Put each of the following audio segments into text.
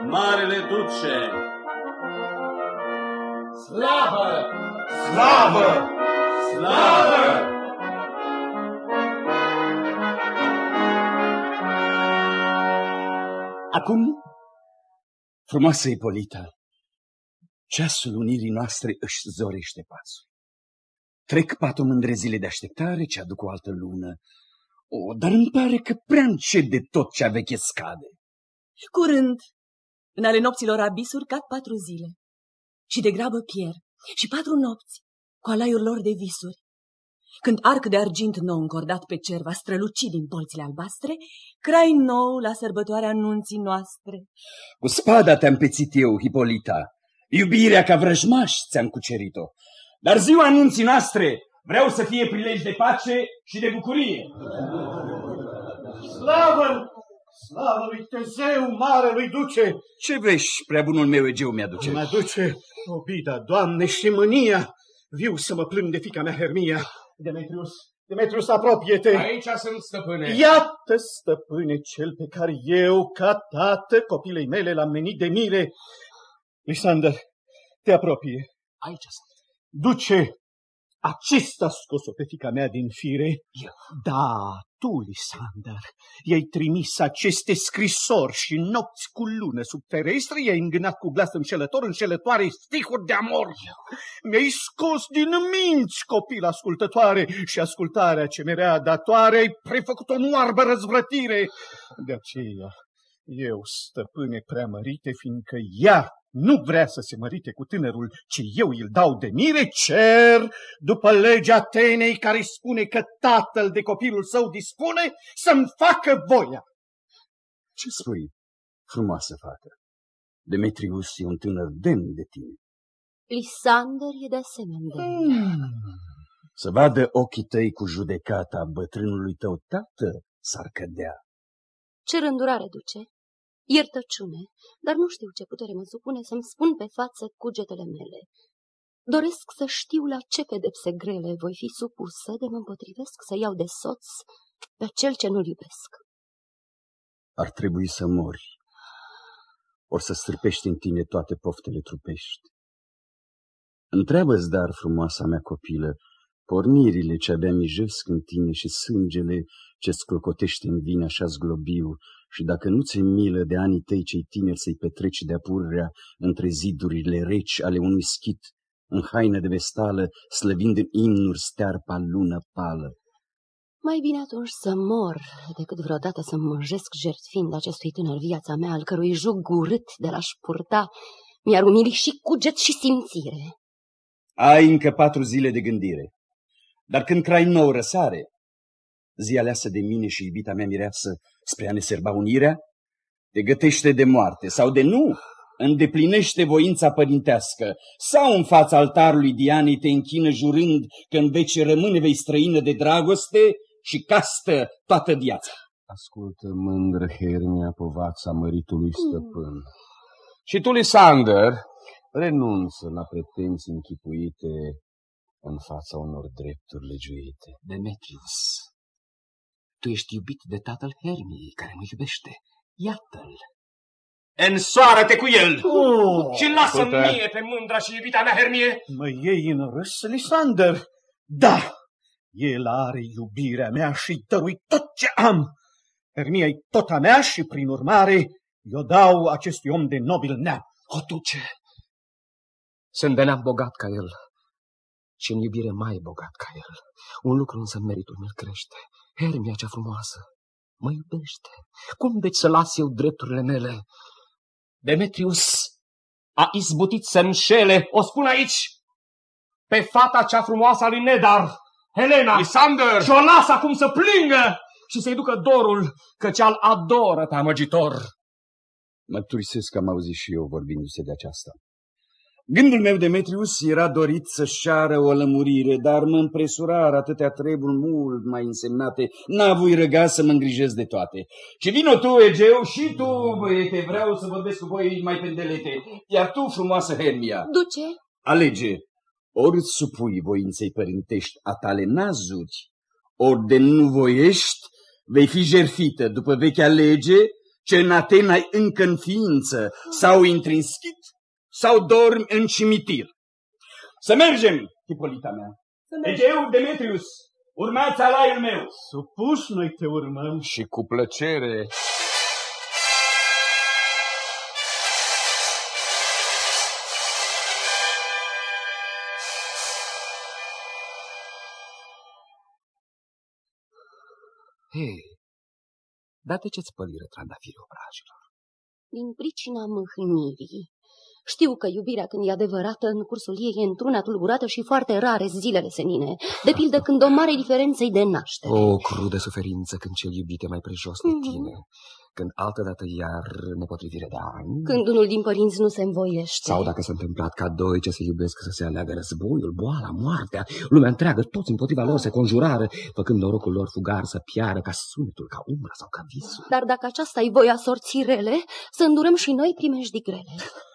marele duce. Slavă! Slavă! Slavă! Acum, frumoasă Ipolita, ceasul unirii noastre își zorește pasul. Trec 4 mândre zile de așteptare ce aduc o altă lună. Dar îmi pare că prea încet de tot cea veche scade. Curând, în ale nopților abisuri cad 4 zile. Și de grabă pierd. Și 4 nopți, cu alaiul lor de visuri. Când arc de argint nou încordat pe cer va străluci din polțile albastre, crai nou la sărbătoarea nunții noastre. Cu spada te-am pețit eu, Hipolita. Iubirea ca vrăjmaș ți-am cucerit-o. Dar ziua nunții noastre vreau să fie prilej de pace și de bucurie. Slavă! Slavă lui Tezeu, marelui duce! Ce vești, prea bunul meu Egeu, mi-aduce? Mi-aduce obida, Doamne, și mânia. Viu să mă plâng de fiica mea Hermia. Demetrius, apropie-te! Aici sunt, stăpâne. Iată, stăpâne, cel pe care eu, ca tată, copilei mele, l-am menit de mire. Lisander, te apropie. Aici sunt. Duce, acesta a scos-o pe fiica mea din fire. Eu. Da, tu, Lisander, i-ai trimis aceste scrisori și nopți cu lună sub ferestre, i-ai îngânat cu glas înșelătoare stihuri de amor. Mi-ai scos din minți, copil ascultătoare, și ascultarea ce mi-era datoare, ai prefăcut o moarbă răzvrătire. De aceea, eu, stăpâne preamărite, fiindcă ea nu vrea să se mărite cu tânărul ce eu îl dau de mire, cer, după legea Atenei care spune că tatăl de copilul său dispune, să-mi facă voia. Ce spui, frumoasă fată? Demetrius e un tânăr demn de tine. Lisander e de asemenea demn. Să vadă ochii tăi cu judecata bătrânului tău tată s-ar cădea. Ce rândurare, duce? Iertăciune, dar nu știu ce putere mă supune să-mi spun pe față cugetele mele. Doresc să știu la ce pedepse grele voi fi supusă de mă împotrivesc să iau de soț pe cel ce nu-l iubesc. Ar trebui să mori, ori să stârpești în tine toate poftele trupești. Întreabă-ți, dar, frumoasa mea copilă, pornirile ce abia mijesc în tine și sângele ce-ți clocotește în vine așa zglobiu, și dacă nu ți-e milă de anii tăi cei tineri să-i petreci de-a purrea între zidurile reci ale unui schit, în haină de vestală, slăvind în imnuri stearpa lună pală. Mai bine atunci să mor, decât vreodată să mânjesc jertfind acestui tânăr viața mea, al cărui jug urât de l-aș purta mi-ar umili și cuget și simțire. Ai încă 4 zile de gândire, dar când crai nou răsare, zi aleasă de mine și iubita mea mireasă spre a ne serba unirea, te gătește de moarte sau de nu, îndeplinește voința părintească, sau în fața altarului Dianei te închină jurând că în vece rămâne vei străină de dragoste și castă toată viața. Ascultă, mândră Hermia, povața măritului stăpân. Și tu, Lisander, renunță la pretenții închipuite în fața unor drepturi legiuite. Demetrius, tu ești iubit de tatăl Hermiei, care mă iubește. Iată-l. Însoară-te cu el și lasă-mi mie pe mândra și iubita mea Hermie. Mă iei în râs, Lisander? Da, el are iubirea mea și dărui tot ce am. Hermia-i tot a mea și, prin urmare, eu dau acestui om de nobil neam. O, duce, sunt de neam bogat ca el și în iubire mai bogat ca el. Un lucru însă meritul mi-l crește. Hermia cea frumoasă mă iubește. Cum deci să las eu drepturile mele? Demetrius a izbutit să înșele, o spun aici, pe fata cea frumoasă a lui Nedar, Helena, Lisander, și o lasă acum să plângă și să-i ducă dorul, căci al adoră pe amăgitor. Mărturisesc că am auzit și eu vorbindu-se de aceasta. Gândul meu, Demetrius, era dorit să-și ceară o lămurire, dar mă împresurară atâtea treburi mult mai însemnate. N-a voi răga să mă îngrijesc de toate. Și vino tu, Egeu, și tu, băiete, vreau să vorbesc cu voi mai pendelete. Iar tu, frumoasă Hermia, Duce? Alege, ori îți supui voinței părintești a tale nazuri, ori de nu voiești, vei fi jerfită după vechea lege Ce în Atena-i încă în ființă, sau intri în schit, sau dormi în cimitir. Să mergem, Hipolita mea. Egeu, Demetrius, urmați alaiul meu. Supus, noi te urmăm. Și cu plăcere. Hei, dar de ce-ți păliră trandafirii obrajilor? Din pricina mâhnirii. Știu că iubirea, când e adevărată, în cursul ei e într-una tulburată și foarte rare zilele senine, de pildă când o mare diferență-i de naștere. O crudă suferință când cel iubit e mai prejos de tine, când altădată iar nepotrivire de ani. Când unul din părinți nu se învoiește. Sau dacă s-a întâmplat ca doi ce se iubesc să se aleagă războiul, boala, moartea, lumea întreagă, toți împotriva lor se conjurară, făcând norocul lor fugar să piară ca sunetul, ca umbra sau ca visul. Dar dacă aceasta-i voia sorții rele, să îndurăm și noi primejdii grele.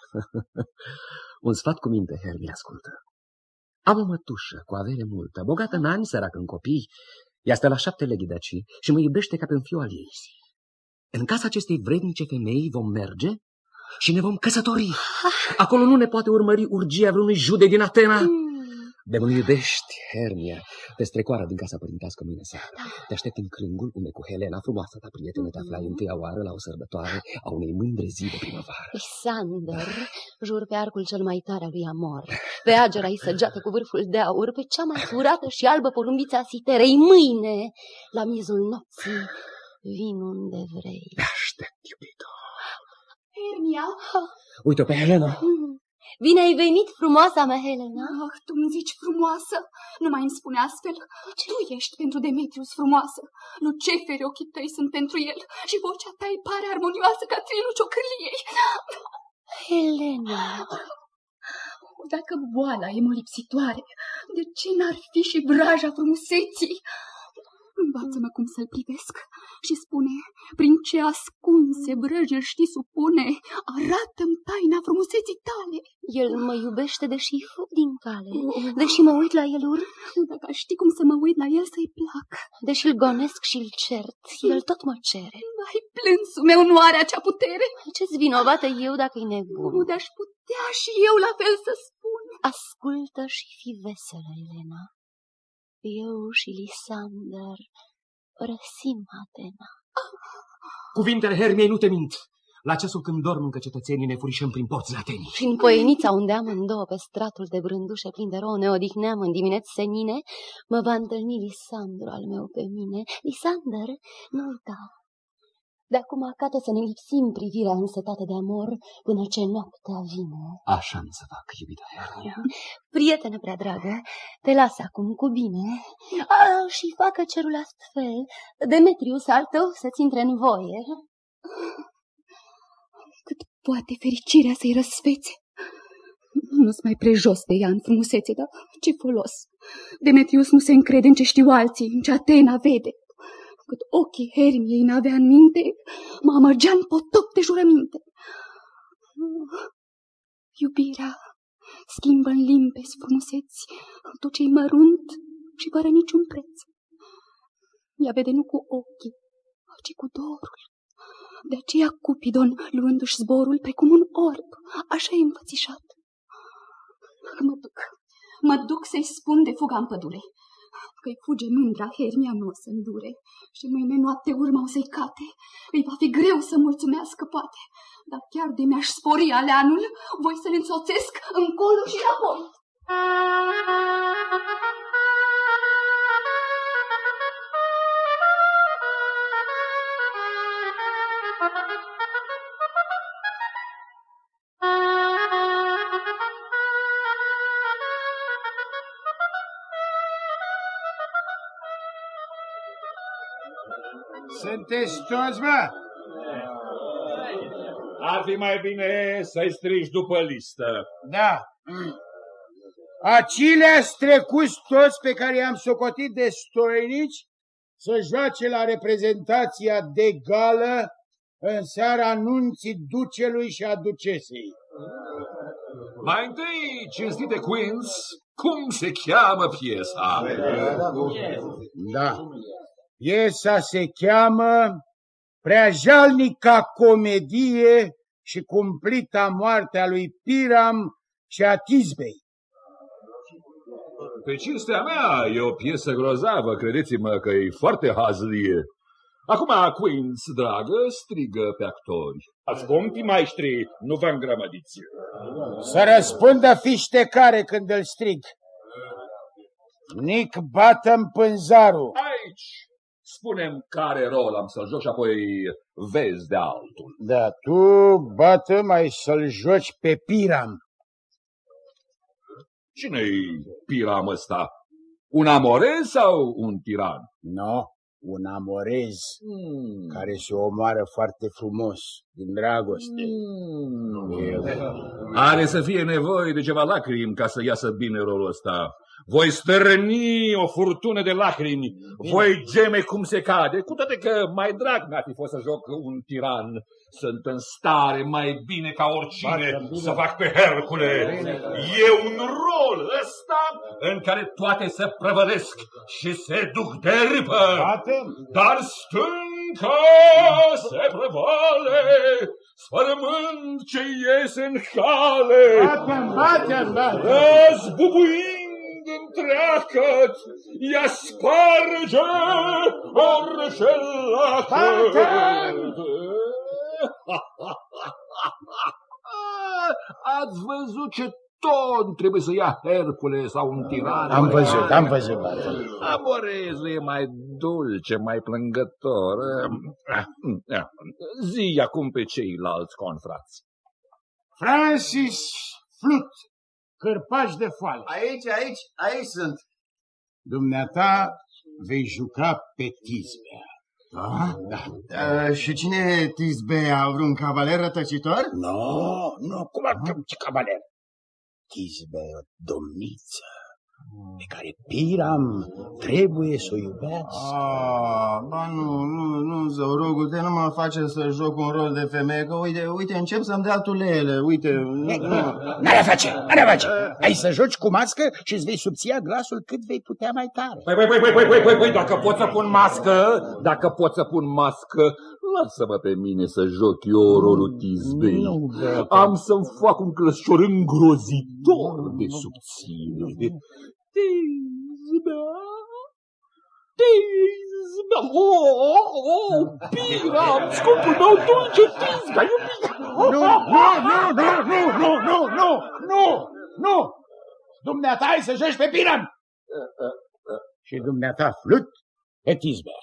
Un sfat cu minte, Hermie, ascultă. Am o mătușă cu avere multă, bogată în ani, săracă în copii. Ea stă la 7 leghi de aici și mă iubește ca pe un fiu al ei. În casa acestei vrednice femei vom merge și ne vom căsători. Acolo nu ne poate urmări urgia vreunui jude din Atena. De mă iubești, Hermia, te strecoară din casa părintească mâine seară. Te aștept în crângul unde cu Helena, frumoasa ta prietenă, te aflai întâia oară la o sărbătoare a unei mândre zi de primăvară. Lisander, jur pe arcul cel mai tare al lui Amor, pe agera-i săgeată cu vârful de aur, pe cea mai curată și albă porumbiță a siterei, mâine, la miezul nopții, vin unde vrei. Te aștept, iubito. Hermia? Uite-o pe Helena. Bine ai venit, frumoasa mea, Helena. Tu îmi zici frumoasă? Nu mai îmi spune astfel. Tu ești pentru Demetrius frumoasă. Luceferi ochii tăi sunt pentru el și vocea ta îi pare armonioasă ca trinul ciocârliei. Helena. Dacă boala e molipsitoare, de ce n-ar fi și vraja frumuseții? Învață-mă cum să-l privesc și spune, prin ce ascunse vrăji îl știi supune, arată-mi taina frumuseții tale. El mă iubește deși fug din cale, deși mă uit la el urât. Dacă aș ști cum să mă uit la el să-i plac. Deși îl gonesc și îl cert, el tot mă cere. Vai, plânsul meu nu are acea putere. Ce-ți vinovată eu dacă-i nebun? Nu de-aș putea și eu la fel să spun. Ascultă și fi veselă, Elena. Eu și Lisander părăsim Atena. Cuvintele Hermiei nu te mint. La ceasul când dorm încă cetățenii ne furișăm prin porțile Atenii. Și în poienița unde amândouă pe stratul de brândușe plin de rouă ne odihneam în dimineți senine, mă va întâlni Lisandru al meu pe mine. Lisander, nu uita. De acum acată să ne lipsim privirea însetată de amor până ce noaptea vine. Așa-mi să fac, iubita Hermia. Prietene prea dragă, te las acum cu bine. Și facă cerul astfel, Demetrius al tău să-ți intre în voie. Cât poate fericirea să-i răsfețe. Nu-s mai prejos de ea în frumusețe, dar ce folos? Demetrius nu se încrede în ce știu alții, în ce Atena vede. Cât ochii Hermiei n-avea în minte, mă amărgea în potop de jurăminte. Iubirea schimbă în limpezi frumuseți tot ce-i mărunt și fără niciun preț. Ea vede nu cu ochii, ci cu dorul. De aceea Cupidon, luându-și zborul precum un orb, așa e înfățișat. Mă duc să-i spun de fuga în pădure, că-i fuge mândra, Hermia nu o să îndure și mâine noapte urma o să-i cate. Îi va fi greu să mulțumească, poate, dar chiar de mi-aș spori aleanul, voi să-l însoțesc încolo și înapoi. Sunteți toți, mă? Ar fi mai bine să-i strigi după listă. Da. Acileați trecuți toți pe care i-am socotit de stoinici să joace la reprezentația de gală în seara anunții ducelui și a ducesei. Mai întâi, cinstite Queens, cum se cheamă piesa? Da. Piesa se cheamă prea jalnica comedie și cumplita moartea lui Piram și a Tisbei. Pe cinstea mea, e o piesă grozavă, credeți-mă că e foarte hazlie. Acum, Queens, dragă, strigă pe actori. Ascolti, maestri, nu vă îngrămădiți. Să răspundă fiștecare când îl strig. Nick Bottom Pânzaru. Aici spunem care rol am să-l joc și apoi vezi de altul. Da, tu, Bottom, ai să-l joci pe Piram. Cine-i Piram ăsta? Un amorez sau un tiran? No, un amorez care se omoară foarte frumos, din dragoste. Are să fie nevoie de ceva lacrimi ca să iasă bine rolul ăsta. Voi stărni o furtună de lacrimi, voi geme cum se cade, cu toate că mai drag mi-ar fi fost să joc un tiran. Sunt în stare mai bine ca oricine să fac pe Hercule. E un rol ăsta în care toate se prăvălesc și se duc de râpă, dar stânca se prăvale, sfărâmând ce iese în cale. Zbubuind întreagăt, ea sparge orice lacăt. Ați văzut ce ton trebuie să ia Hercule sau un tiran? Am văzut. Amorezul e mai dulce, mai plângător. Zi acum pe ceilalți confrați. Francis Flut, Cârpaș de foală. Aici sunt. Dumneata vei juca pe Tisbea. Da. Și cine e Tisbea? Vreun cavaler rătăcitor? Nu, cum ar fi cavaler? Tisbea e o domniță pe care Piram trebuie să o iubească. Nu, Zăurogute, nu mă face să joc un rol de femeie, că uite, încep să-mi dea tulele, uite. N-are face. Ai să joci cu mască și îți vei subția glasul cât vei putea mai tare. Păi, dacă pot să pun mască, lasă-mă pe mine să joc eu rolul Tisbei. Am să-mi fac un clăscior îngrozitor de subțire. Tisbea, Piram, scumpul meu dulce Tisbea, iubit. Nu! Dumneata ai să joci pe Piram! Și dumneata Flut pe Tisbea.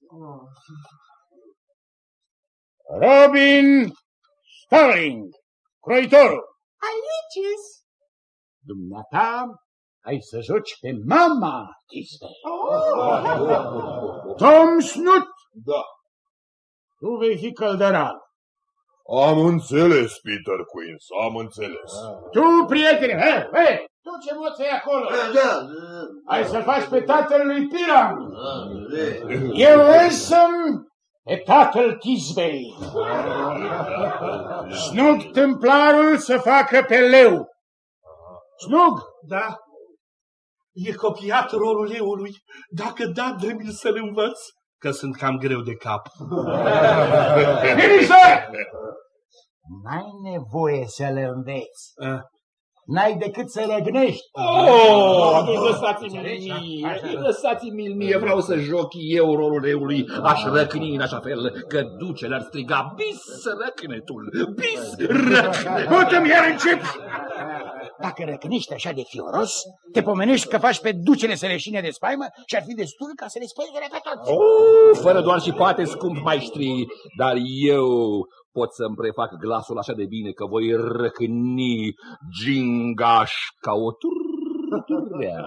Robin Starling, croitorul. Aici. Dumneata ai să joci pe mama Tisbea. Tom Snut. Da. Tu vei fi căldăral. Am înțeles, Peter Queens, am înțeles. Tu, prietene, tu ce moți acolo? Da. Ai să faci pe tatăl lui Piram. Eu însă-mi pe tatăl Tisbei. Snug templarul să facă pe leu. Snug? Da. E copiat rolul leului. Dacă da, trebuie să-l învăț, că sunt cam greu de cap. Liniște! N-ai nevoie să-l înveți. N-ai decât să răgnești. Lăsați-mi mie, vreau să joc eu rolul leului. Aș răcni în așa fel că ducele ar striga bis răcnetul, bis răcnetul. Bătă-mi iar încep! Dacă răcnești așa de fioros, te pomenești că faci pe ducele să leșine de spaimă și ar fi destul ca să le spălgere pe toți. Fără doar și poate, scump maestri, dar eu pot să-mi prefac glasul așa de bine că voi răcni gingaș ca o turturea.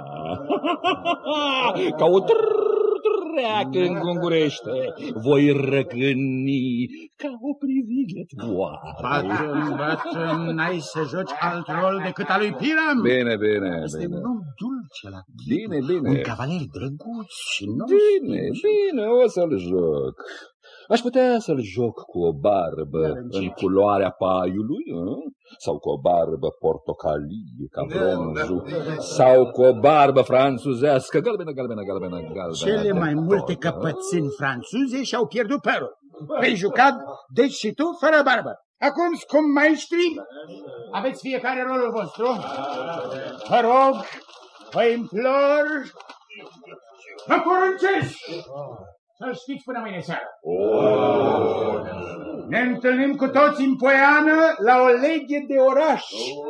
Ca o turturea când gungurește. Voi răcni ca o privighetoare. Bătrân, n-ai să joci alt rol decât al lui Piram. Bine. Este un om dulce la bine. Un cavaler drăguț și nou. Bine, o să-l joc. Aș putea să-l joc cu o barbă în culoarea paiului, sau cu o barbă portocalie, ca bronzul, sau cu o barbă franțuzească, galbenă. Cele mai multe căpățâni franțuze și-au pierdut părul. Vei juca, deci și tu, fără barbă. Acum, scump maestri, aveți fiecare rolul vostru. Vă rog, vă implor, vă poruncesc să-l știți până mâine seară. Ne întâlnim cu toți în Poiană la o leghe de oraș.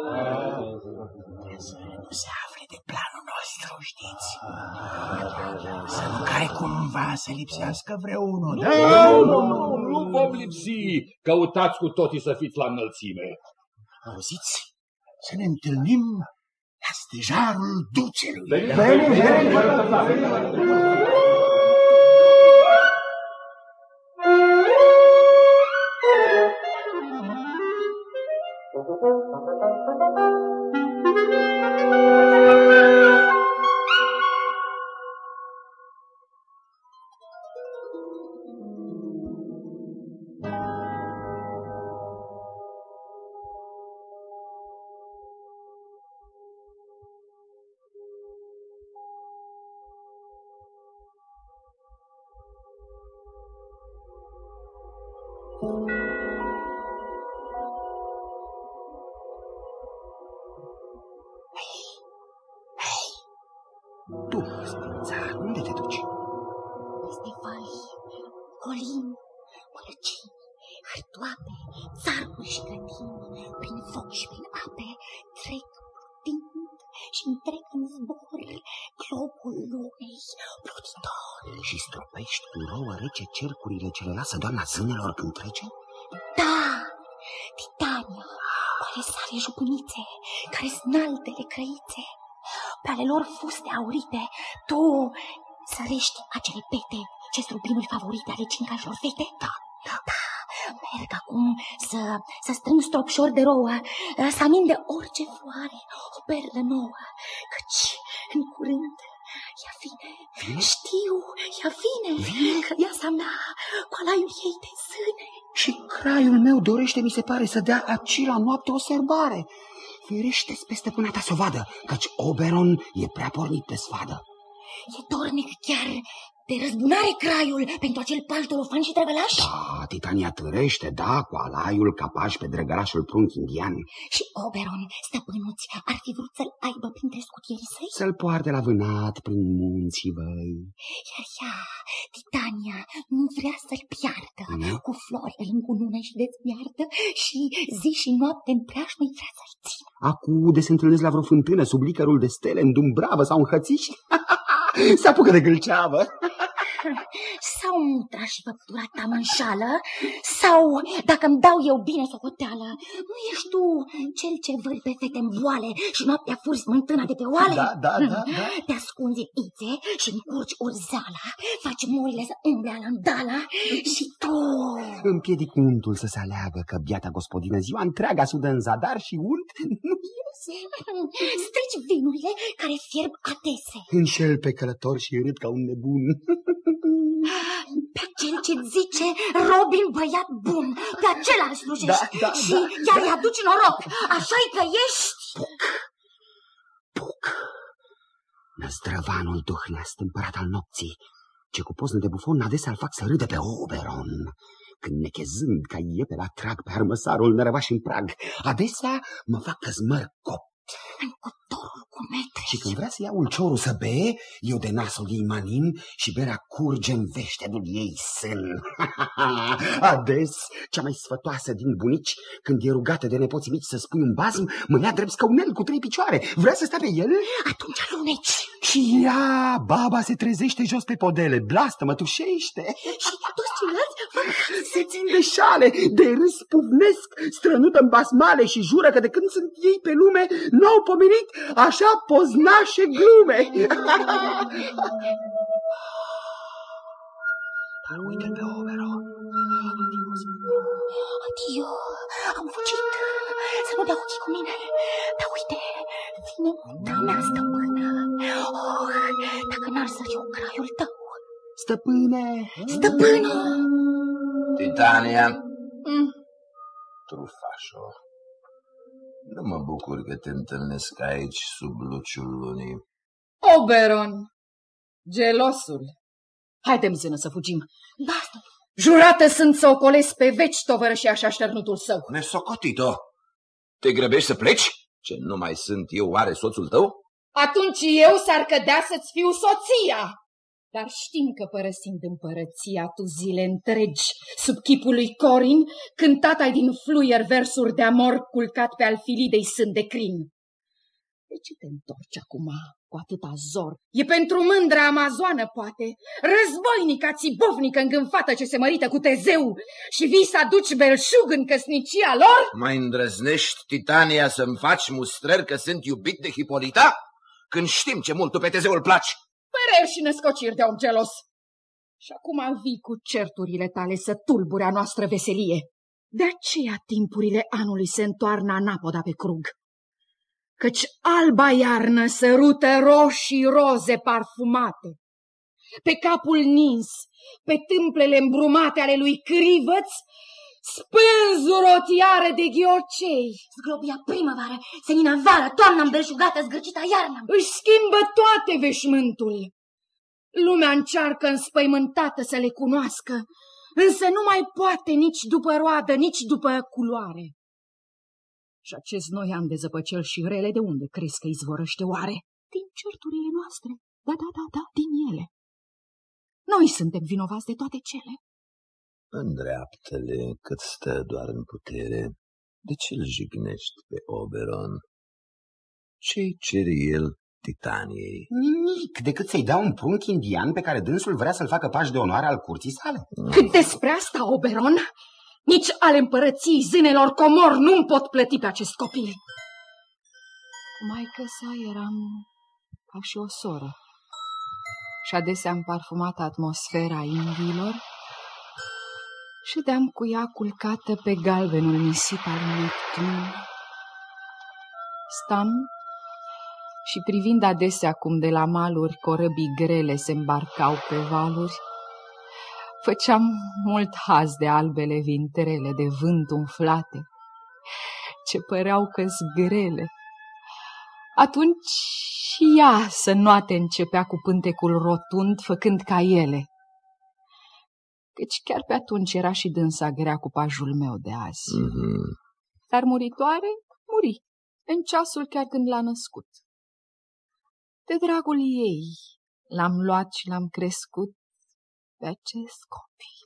Să se afle de planul nostru, știți? Să nu care cumva să lipsească vreunul. Nu vom lipsi. Căutați cu toții să fiți la înălțime. Auziți? Să ne întâlnim la stejarul ducelui. Unde te duci? Peste văi, colini, mălăcini, hârtoape, țarcuri și grădini, prin foc și prin ape, trec plutind și întrec în zbor globul lumei plutitor. Și stropești cu rouă rece cercurile ce le lasă doamna zânelor când trece? Da, Titania, cu ale sale jupânițe, care snaltele crăițe, pe ale lor fuste aurite, tu sărești acele pete ce strubinuri favorite ale cincașilor fete? Da. Merg acum să strâng stropșori de rouă, să amin de orice floare, o perlă nouă, căci în curând ea vine. Știu, ea vine, că ea sa mea, cu alaiul ei de zâne. Și craiul meu dorește, mi se pare, să dea aci la noapte o sărbare. Ferește-ți pe stăpâna ta să o vadă, căci Oberon e prea pornit pe sfadă. E dornic chiar de răzbunare craiul pentru acel paltolofan și drăgălaș? Da, Titania târește, da, cu alaiul capaș pe drăgălașul prunc indian. Și Oberon, stăpânuți, ar fi vrut să-l aibă printre scutierii săi? Să-l poarte la vânat prin munții văi. Iar ea, Titania, nu vrea să-l piardă. Cu flori îl încunună și dezmiartă și zi și noapte în preajmă-i vrea să-l țină. Acu de se întâlnesc la vreo fântână sub licărul de stele, în Dumbravă sau în Hățiș, se apucă de gâlceavă. Sau mutra și făptura ta mă înșală, sau, dacă îmi dau eu bine socoteală, nu ești tu cel ce vâri pe fete în voale și noaptea furi smântâna de pe oale? Da. Te ascunzi în ițe și încurci urzeala, faci morile să umble alandala și tu... Împiedic untul să se aleagă, că biata gospodină ziua întreaga sudă în zadar și unt nu iese. Strici vinurile care fierb adese. Înșel pe călător și râd ca un nebun. Pe cel ce zice Robin băiat bun, pe acela îl slujești și iar îi aduci noroc, așa-i că ești... Puc, năzdrăvanul duhneast, împărat al nopții, ce cu poznă de bufon adesea-l fac să râde pe Oberon. Când nechezând ca iepe la trag pe armăsarul nărăvaș în prag, adesea mă fac că zmăr copt. În cuptorul cu metre. Și când vrea să ia ulciorul să bee, eu de nasul ei manin și berea curge în veștedul ei sân. Ades, cea mai sfătoasă din bunici, când e rugată de nepoții mici să spui un bazm, mă ia drept scăunel cu 3 picioare. Vrea să stea pe el? Atunci aluneci. Și ea, baba, se trezește jos pe podele, blastă, mă tușește. Și toți ceilalți se țin de șale, de râs puvnesc, strănută în basmale și jură că de când sunt ei pe lume n-au pomenit așa poznașe glume. Uite-l pe Oberon. Adio, am fugit. Să nu dea ochii cu mine. Dar uite, vine muta mea stăpână. Oh, dacă n-ar să fiu craiul tău. Stăpâne! Stăpână! Titania, trufașo, nu mă bucur că te întâlnesc aici sub luciul lunii. Oberon, gelosul, haide-mi, zână, să fugim. Da, stăpâne. Jurată sunt să ocolesc pe veci tovărășia și așternutul său. Nesocotito, te grăbești să pleci? Ce, nu mai sunt eu oare soțul tău? Atunci eu s-ar cădea să-ți fiu soția. Dar știm că părăsind împărăția tu zile întregi sub chipul lui Corin, cântat-ai din fluier versuri de amor culcat pe al Filidei sân de crin. De ce te întorci acum cu atâta zor? E pentru mândra amazoană, poate, războinică, țibovnică, îngânfată ce se mărită cu Tezeu și vii să aduci belșug în căsnicia lor? Mai îndrăznești, Titania, să-mi faci mustrări că sunt iubit de Hipolita? Când știm ce mult tu pe Tezeu îl placi. Păreri și născociri de om gelos. Și acum vii cu certurile tale să tulbure a noastră veselie. De aceea timpurile anului se întoarnă anapoda pe crug. Căci alba iarnă sărută roșii roze parfumate. Pe capul nins, pe tâmplele îmbrumate ale lui Crivăț, spânzură o tiară de ghiocei. Zglobia primăvară, senina vară, toamna îmbelșugată, zgârcita iarnă. Își schimbă toate veșmântul. Lumea încearcă înspăimântată să le cunoască, însă nu mai poate nici după roadă, nici după culoare. Și acest noian de zăpăcel și rele, de unde crezi că izvorăște oare? Din certurile noastre, da, din ele. Noi suntem vinovați de toate cele. Îndreaptă-le cât stă doar în putere. De ce-l jignești pe Oberon? Ce-i cere el Titaniei? Nimic, decât să-i dea un prunc indian pe care dânsul vrea să-l facă paș de onoare al curții sale. Cât despre asta, Oberon, nici ale împărăției zânelor comor nu-mi pot plăti pe acest copil. Maică sa eram ca și o soră și adesea am parfumat atmosfera indiilor și de-am cu ea culcată pe galbenul nisip al Neptun. Stam și privind adesea cum de la maluri corăbii grele se îmbarcau pe valuri, făceam mult haz de albele vintrele de vânt umflate, ce păreau că-s grele. Atunci și ea să noate începea cu pântecul rotund, făcând ca ele. Căci chiar pe atunci era și dânsa grea cu pajul meu de azi. Dar muritoare, muri, în ceasul chiar când l-a născut. De dragul ei l-am luat și l-am crescut pe acest copil.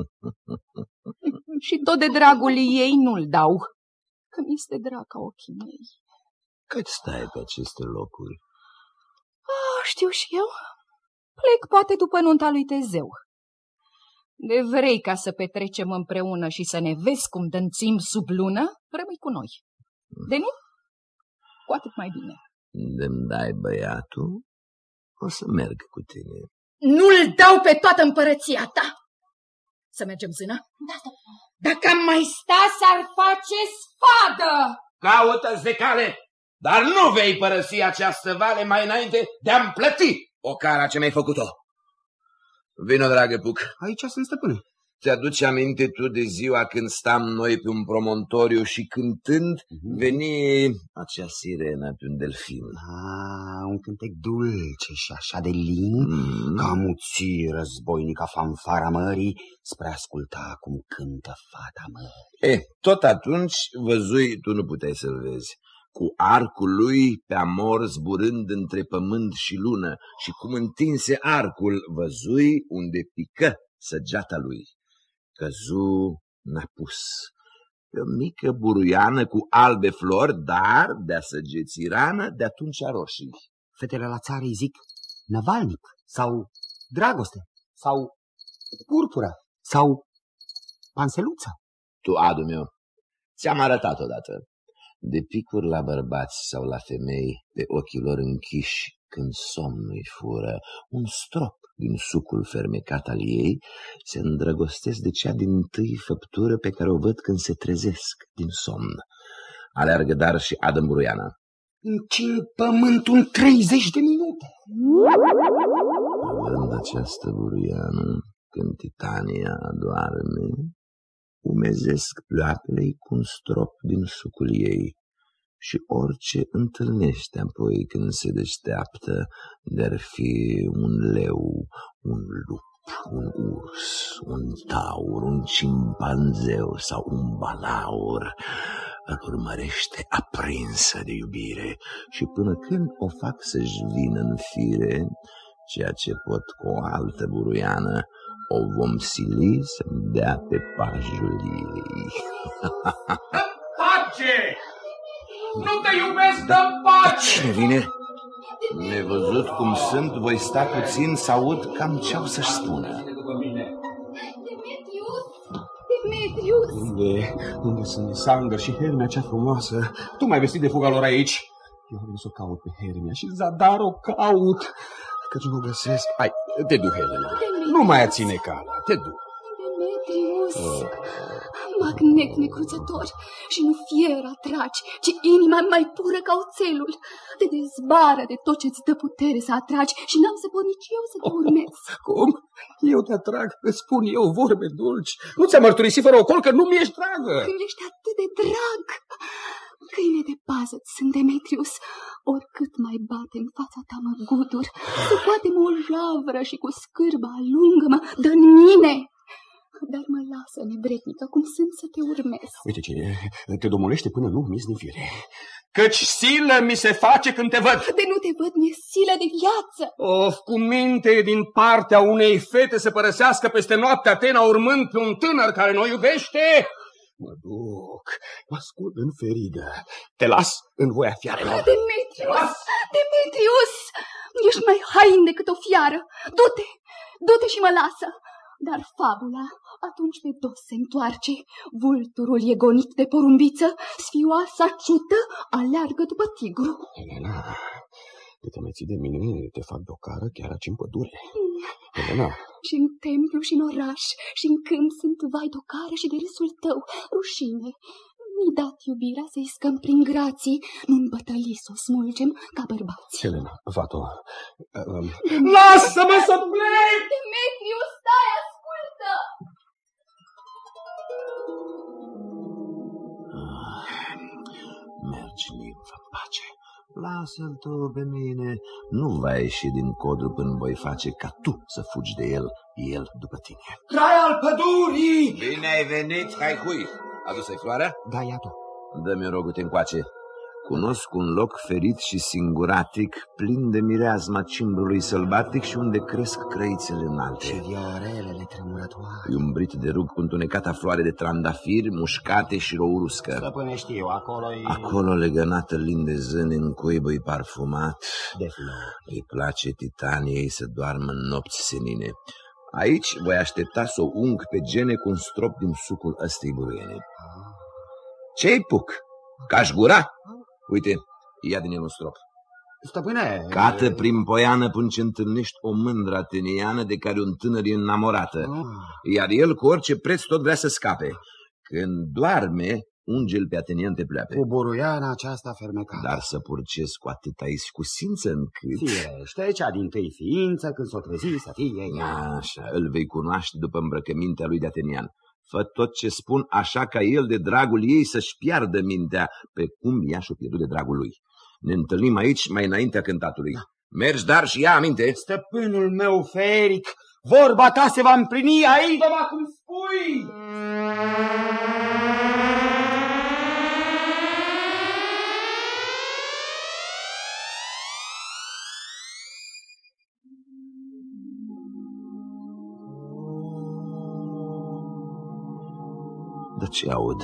Și tot de dragul ei nu-l dau, că mi-este drag ca ochii mei. Cât stai pe aceste locuri? Știu și eu. Plec poate după nunta lui Tezeu. De vrei ca să petrecem împreună și să ne vezi cum dănțim sub lună, rămâi cu noi. De nu? Cu atât mai bine. De-mi dai băiatul, o să merg cu tine. Nu-l dau pe toată împărăția ta. Să mergem, zână? Da. Dacă am mai sta, s-ar face spadă. Caută-ți de cale, dar nu vei părăsi această vale mai înainte de a-mi plăti o cara ce mi-ai făcut-o. Vino, dragă Puc. Aici sunt, stăpâne. Ți-aduci aminte tu de ziua când stam noi pe un promontoriu și cântând veni acea sirenă pe un delfin? Un cântec dulce și așa de lin, ca amuții războinica fanfara mării, spre a asculta cum cântă fata mării. Tot atunci văzui, tu nu puteai să-l vezi, cu arcul lui pe amor zburând între pământ și lună și cum întinse arcul văzui unde pică săgeata lui. Căzu n-a-pus pe o mică buruiană cu albe flori, dar de-a săgeții rană de atunci roșii. Fetele la țară îi zic năvalnic sau dragoste sau purpura sau panseluța. Tu, adu meu, ți-am arătat odată. De picuri la bărbați sau la femei, pe ochii lor închiși, când somnul-i fură, un strop din sucul fermecat al ei, se îndrăgostesc de cea dintâi făptură pe care o văd când se trezesc din somn. Aleargă dar și adă buruiana. Încin pământul în 30 de minute. Vând această buruiană, când Titania adorme, umezesc pleoapele cu un strop din sucul ei și orice întâlnește apoi când se deșteaptă, de-ar fi un leu, un lup, un urs, un taur, un cimpanzeu sau un balaur îl urmărește aprinsă de iubire și până când o fac să-și vină în fire, ceea ce pot cu o altă buruiană, o vom sili să-mi dea pe pajul ei. Pace! Nu te iubesc, dă-mi pace! Cine vine? Nevăzut cum sunt, voi sta puțin să aud cam ce-au să-și spună. Demetrius! Unde sunt Lysander și Hermia cea frumoasă? Tu m-ai vestit de fuga lor aici? Eu vreau să o caut pe Hermia și Zadar o caut, căci nu o găsesc. Hai, te du, Helena. Nu mai ține cala, te du. Demetrius! Magnet necruțător și nu fier atragi, ci inima mai pură ca oțelul. Te dezbară de tot ce-ți dă putere să atragi și n-am să pot nici eu să te urmez. Cum? Eu te atrag, îți spun eu vorbe dulci. Nu ți-am mărturisit fără ocol că nu mi-ești dragă. Când ești atât de drag. Câine de pază-ți sunt, Demetrius. Oricât mai bate în fața ta măguduri, să poate-mă o javră și cu scârba alungă-mă, dă-n mine. Dar mă lasă, nebretnică, cum sunt să te urmez. Uite ce te domolește până nu mi-s din fire. Căci silă mi se face când te văd. De nu te văd, mi-e silă de viață. Of, cu minte din partea unei fete să părăsească peste noapte Atena urmând pe un tânăr care nu o iubește? Mă duc, mă ascult în feridă. Te las în voia fiarelor. Demetrius! Demetrius! Ești mai hain decât o fiară. Du-te! Du-te și mă lasă! Dar fabula atunci pe dos se întoarce. Vulturul e gonit de porumbiță, sfioasa ciută aleargă după tigru. Helena, de te mai ții de mine, te fac de o cară chiar aici în pădure. Helena. Și în templu și în oraș și în câmp sunt vai de o cară și de râsul tău. Rușine, mi-i dat iubirea să iscăm prin grații, nu-n bătălii să o smulgem ca bărbați. Helena, Vato, lasă-mă să plec! Demetrius, stai, ascultă! Mergi, nimfă, în pace. Lasă-l tu pe mine. Nu va ieși din codru până voi face ca tu să fugi de el după tine. Trai al pădurii! Bine ai venit, Haihui. Adus-ai floarea? Da, iată. Dă-mi rogul-te încoace. Cunosc un loc ferit și singuratic, plin de mireazma cimbrului sălbatic și unde cresc crăițele înalte. Și viorelele tremurătoare. E umbrit de rug cu întunecata floare de trandafiri, mușcate și rouruscă. Stăpâne, știu, acolo-i... Acolo, legănată lin de zâne în cuibă-i parfumat, de flori. Îi place Titaniei să doarmă în nopți senine. Aici voi aștepta să o ung pe gene cu un strop din sucul ăstei buruiene. Ce-i puc? Ca-și gura? Uite, ia din el un strop. Stăpâne... Cată prin poiană până ce întâlnești o mândră ateniană de care un tânăr e înamorată. Iar el cu orice preț tot vrea să scape. Când doarme, unge-l pe atenian te pleape. Cu buruiana aceasta fermecată. Dar să purcezi cu atâta iscusință încât... Firește, cea dintâi ființă, când s-o trezi să fie ea. Așa, îl vei cunoaște după îmbrăcămintea lui de atenian. Fă tot ce spun așa ca el de dragul ei să-și piardă mintea, pe cum ea și-o pierdut de dragul lui. Ne întâlnim aici mai înaintea cântatului. Mergi, dar și ia aminte. Stăpânul meu feric, vorba ta se va împlini aici, cum spui. De ce aud?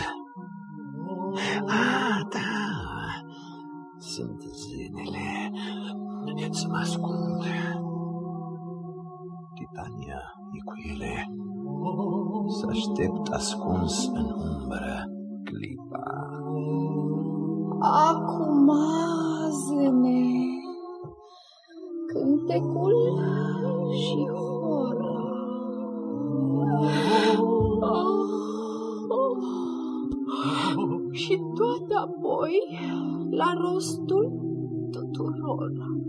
Ah, da, sunt zânele. Să mă ascund. Titania e cu ele. Să aștept ascuns în umbră clipa. Acum, zâne, cântecul și hora. Și toate apoi la rostul tuturor.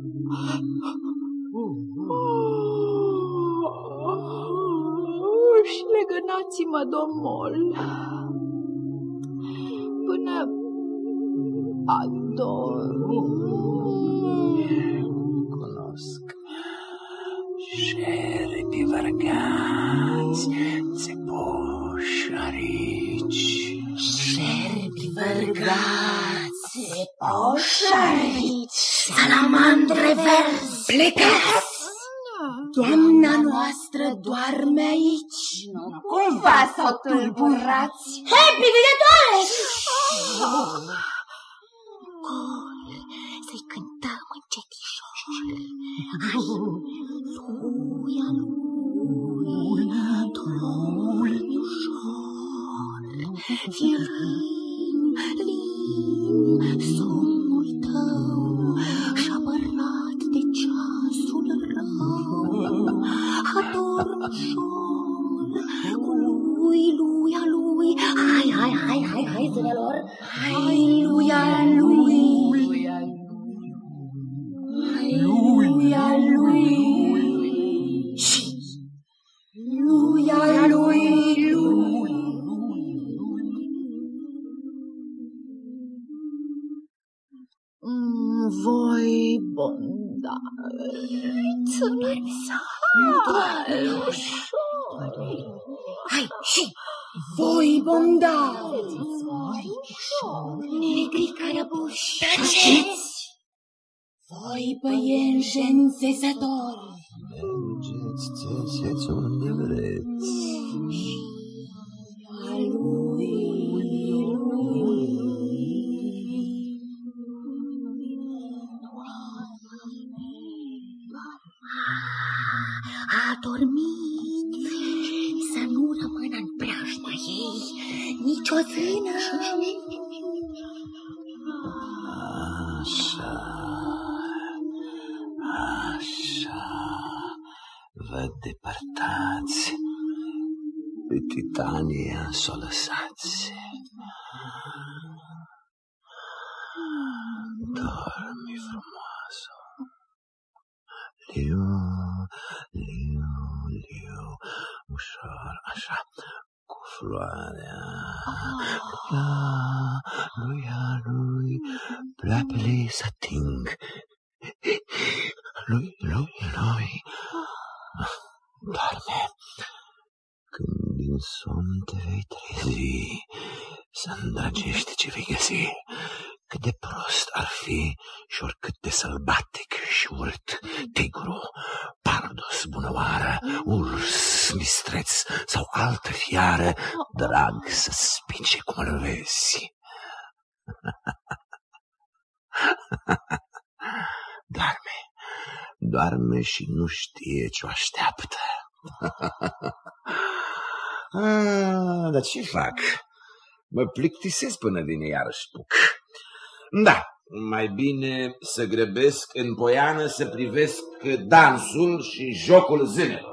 Și legănați-mă, domol, până ador. Cunosc șerpi vărgați Alergați, oșariți, salamandre verzi, plecați! Doamna noastră doarme aici. Cumva s-o tulburați. Hei, privigătoare! Gol, să-i cântăm încetișor. Luia lui, dormi ușor. Fie lin, somnul tău și-a părnat de ceasul rău. Adorm ușor, cu luia lui. Hai, zânelor. Hai, luia lui. Luia lui. Luia lui. Voi bondare, doare ușor. Hai, și voi bondare, negri cărăbuși, taceți! Voi băienjeni zezători, mergeți, țeseți unde vreți. A lui. A dormit, să nu rămână în preajma ei nici o zână. Așa, vă depărtați, pe Titania s-o lăsați. Dormi frumoasă, liu, ușor, așa, cu floarea. Lui, pleapele să ating. Lui, doarme. Când din somn te vei trezi, să îndrăgești ce vei găsi. Cât de prost ar fi și oricât de sălbatic și urât, tigru, pardus, bunăoară, urs, mistreț sau altă fiară, drag să spice cum îl vezi. Doarme și nu știe ce o așteaptă. Dar ce fac? Mă plictisesc până vine iarăși puc. Da, mai bine să grăbesc în poiană să privesc dansul și jocul zânelor.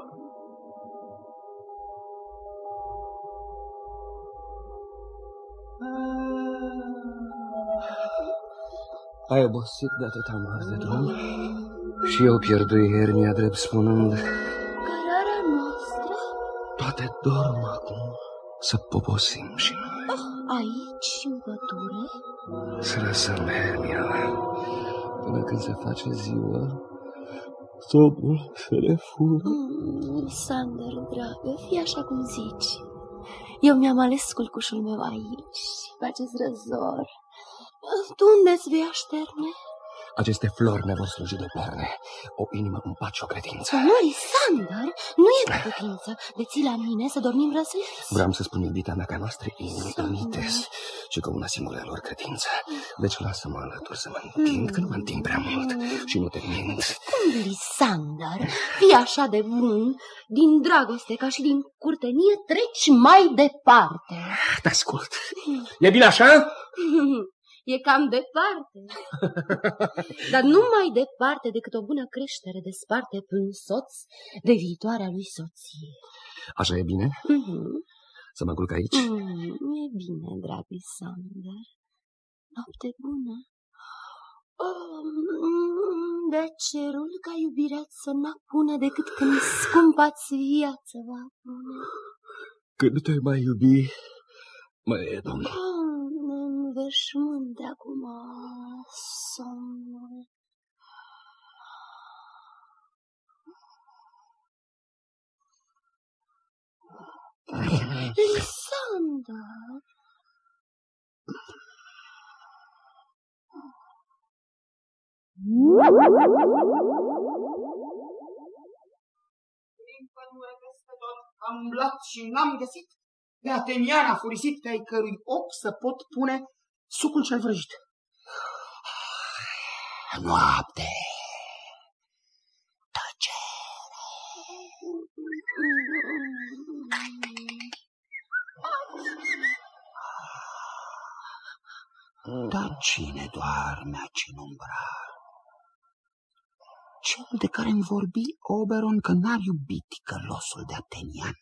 Ai obosit de atâta mars de drum și eu pierdui hernia, drept spunând. Cărarea noastră? Toate dorm acum, să poposim și noi. Aici, în pădure? Să lăsăm hernia până când se face ziua, somnul se ne fură. Sander, dragă, fii așa cum zici. Eu mi-am ales culcușul meu aici, pe acest răzor. Tu unde-ți vei așterne? Aceste flori ne vor sluji de perne. O inimă în pace, o credință. Nu, Sander, nu e de putință de ții la mine să dormim răsliți. Vreau să spun, iubita mea, că noastre inimi unite și cu una singură lor credință. Deci lasă-mă alături să mă întind, că nu mă întind prea mult și nu te mint. Cum, Lisander, fii așa de bun, din dragoste ca și din curtenie treci mai departe. Te ascult. E bine așa? E cam departe, dar nu mai departe decât o bună creștere desparte pe un soț de viitoarea lui soție. Așa e bine? Să mă culc aici? E bine, drag Lisander. Noapte bună. De cerul ca iubirea să n-apună decât când scumpa-ți viață va pune. Când te mai iubi, mă e domn. Veșmânt de acum somnul. Lisander, Am umblat și n-am găsit pe ateniana furisit pe ai cărui ochi să pot pune sucul cel vrăjit. Noapte, tăcere. Dar cine doarme aici în umbra? Cel de care îmi vorbi Oberon că n-ar iubit călosul de atenian.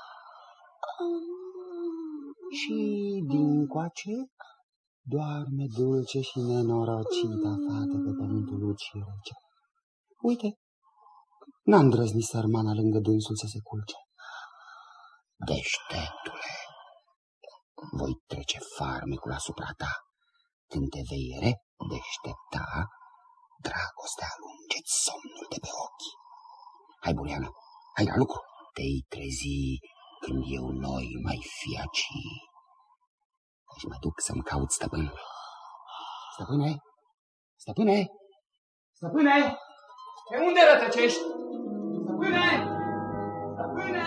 Și din coace doarme dulce și nenorocita fată pe pământul lucii rece. Uite, n-a îndrăznit sărmana lângă dânsul să se culce. Deșteptule, voi trece farmecul asupra ta. Când te vei redeștepta, dragostea alunge-ți somnul de pe ochi. Hai, Buriana, hai la lucru. Te-i trezi când eu noi mai fi aici. Și mă duc să-mi caut stăpân. Stăpâne! Stăpâne! Stăpâne! Pe unde rătăcești? Stăpâne! Stăpâne!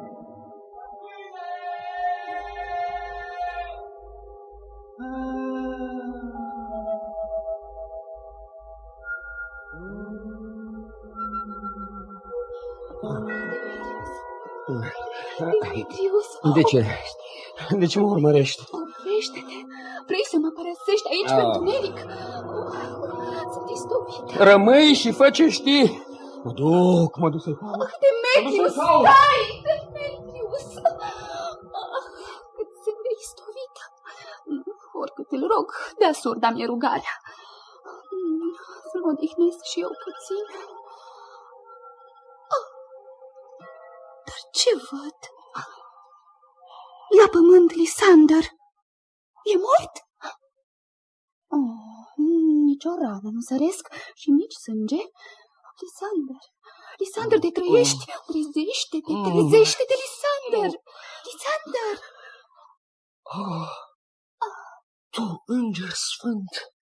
Demetrius! De ce? De ce mă urmărești? Oprește-te! Vrei să mă părăsești aici pe întuneric? Sunt istovit. Rămâi și fă ce știi. Mă duc să-i caut. Demetrius, stai! Demetrius! Cât sunt de istovit. Oricât îl rog, de-a surda mi-e rugarea. Să-l odihnesc și eu puțin. Dar ce văd? La pământ, Lysander. E mort? Nici o rană nu săresc și nici sânge. Lysander, Lysander, te trăiești. Trezește-te, trezește-te, Lysander. Lysander. Tu, înger sfânt.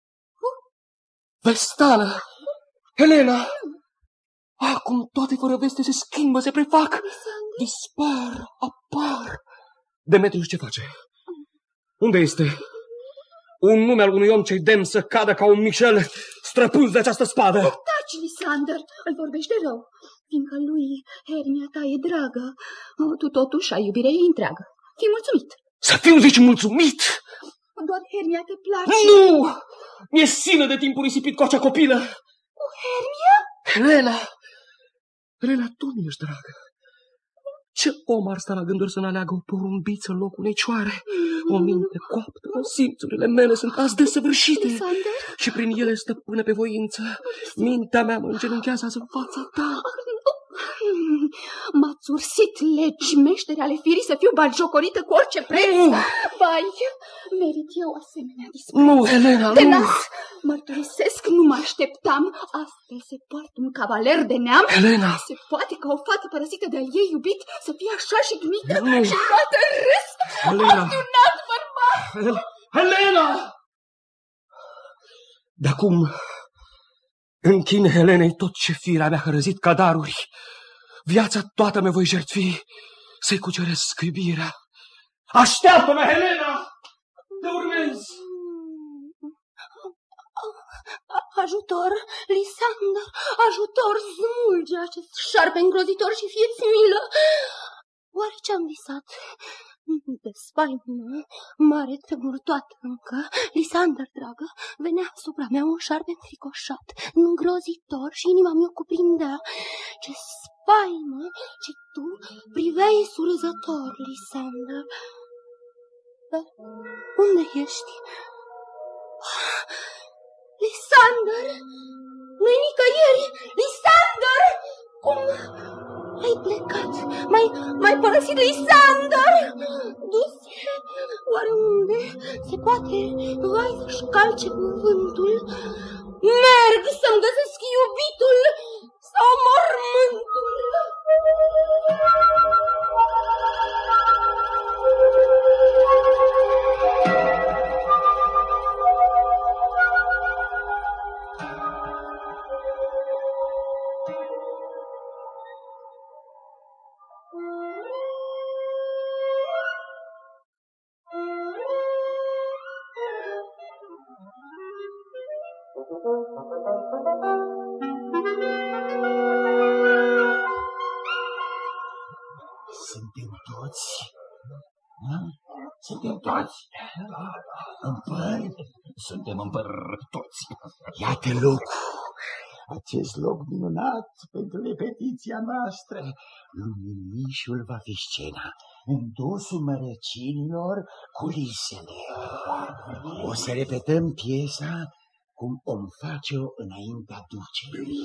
Vestală, Helena. Acum toate fără veste se schimbă, se prefac. Dispar, apar. Demetrius ce face? Unde este? Un nume al unui om ce-i demn să cadă ca un mișel străpuns de această spadă. Taci, Lysander, îl vorbește rău, fiindcă lui Hermia ta e dragă. Tu totuși ai iubirea ei întreagă. Fii mulțumit. Să fiu, zici, mulțumit? Doar Hermia te place. Nu! Mi-e silă de timpul risipit cu acea copilă. Cu Hermia? Helena, tu mi-ești dragă. Ce om ar sta la gânduri să ne aleagă o porumbiță în locul unei cioare? O minte coaptă, simțurile mele sunt azi desăvârșite. Și prin ele stăpână pe voință. Mintea mea mă îngenunchează azi în fața ta. M-ați ursit legi meștere ale firii să fiu batjocorită cu orice preț. Vai, merit eu asemenea dispreț. Nu, Helena, Te nu. las, mărturisesc, nu mă așteptam. Astfel se poartă un cavaler de neam. Helena. Se poate ca o fată părăsită de-al ei iubit să fie așa jignită Nu. și luată în râs. Helena. Un alt bărbat. Helena! De-acum închin Helenei tot ce firea mea hărăzit ca daruri. Viața toată mă voi jertfi să-i cuceresc iubirea. Așteaptă-mă, Helena! Te urmez! Ajutor, Lysander, ajutor, smulge acest șarpe îngrozitor și fie-ți milă. Oare ce-am visat? De spaimă, mare tremurtoată încă, Lysander, dragă, venea asupra mea un șarpe înfricoșat, îngrozitor și inima mi-o cuprindea. Ce spaimă, ce tu priveai surâzător, Lysander. Dar unde ești? Lysander! Nu-i nicăieri! Lysander! Cum ai plecat? M-ai părăsit, Lysander? Dus? Oare unde? Se poate? Vai să-și calce cuvântul. Merg să-mi găsesc iubitul sau mormântul. toți. Suntem toți. Suntem toți. Iată locul. Acest loc minunat pentru repetiția noastră. Luminișul va fi scena. În dosul mărăcinilor, culisele. O să repetăm piesa cum om face-o înaintea ducerii.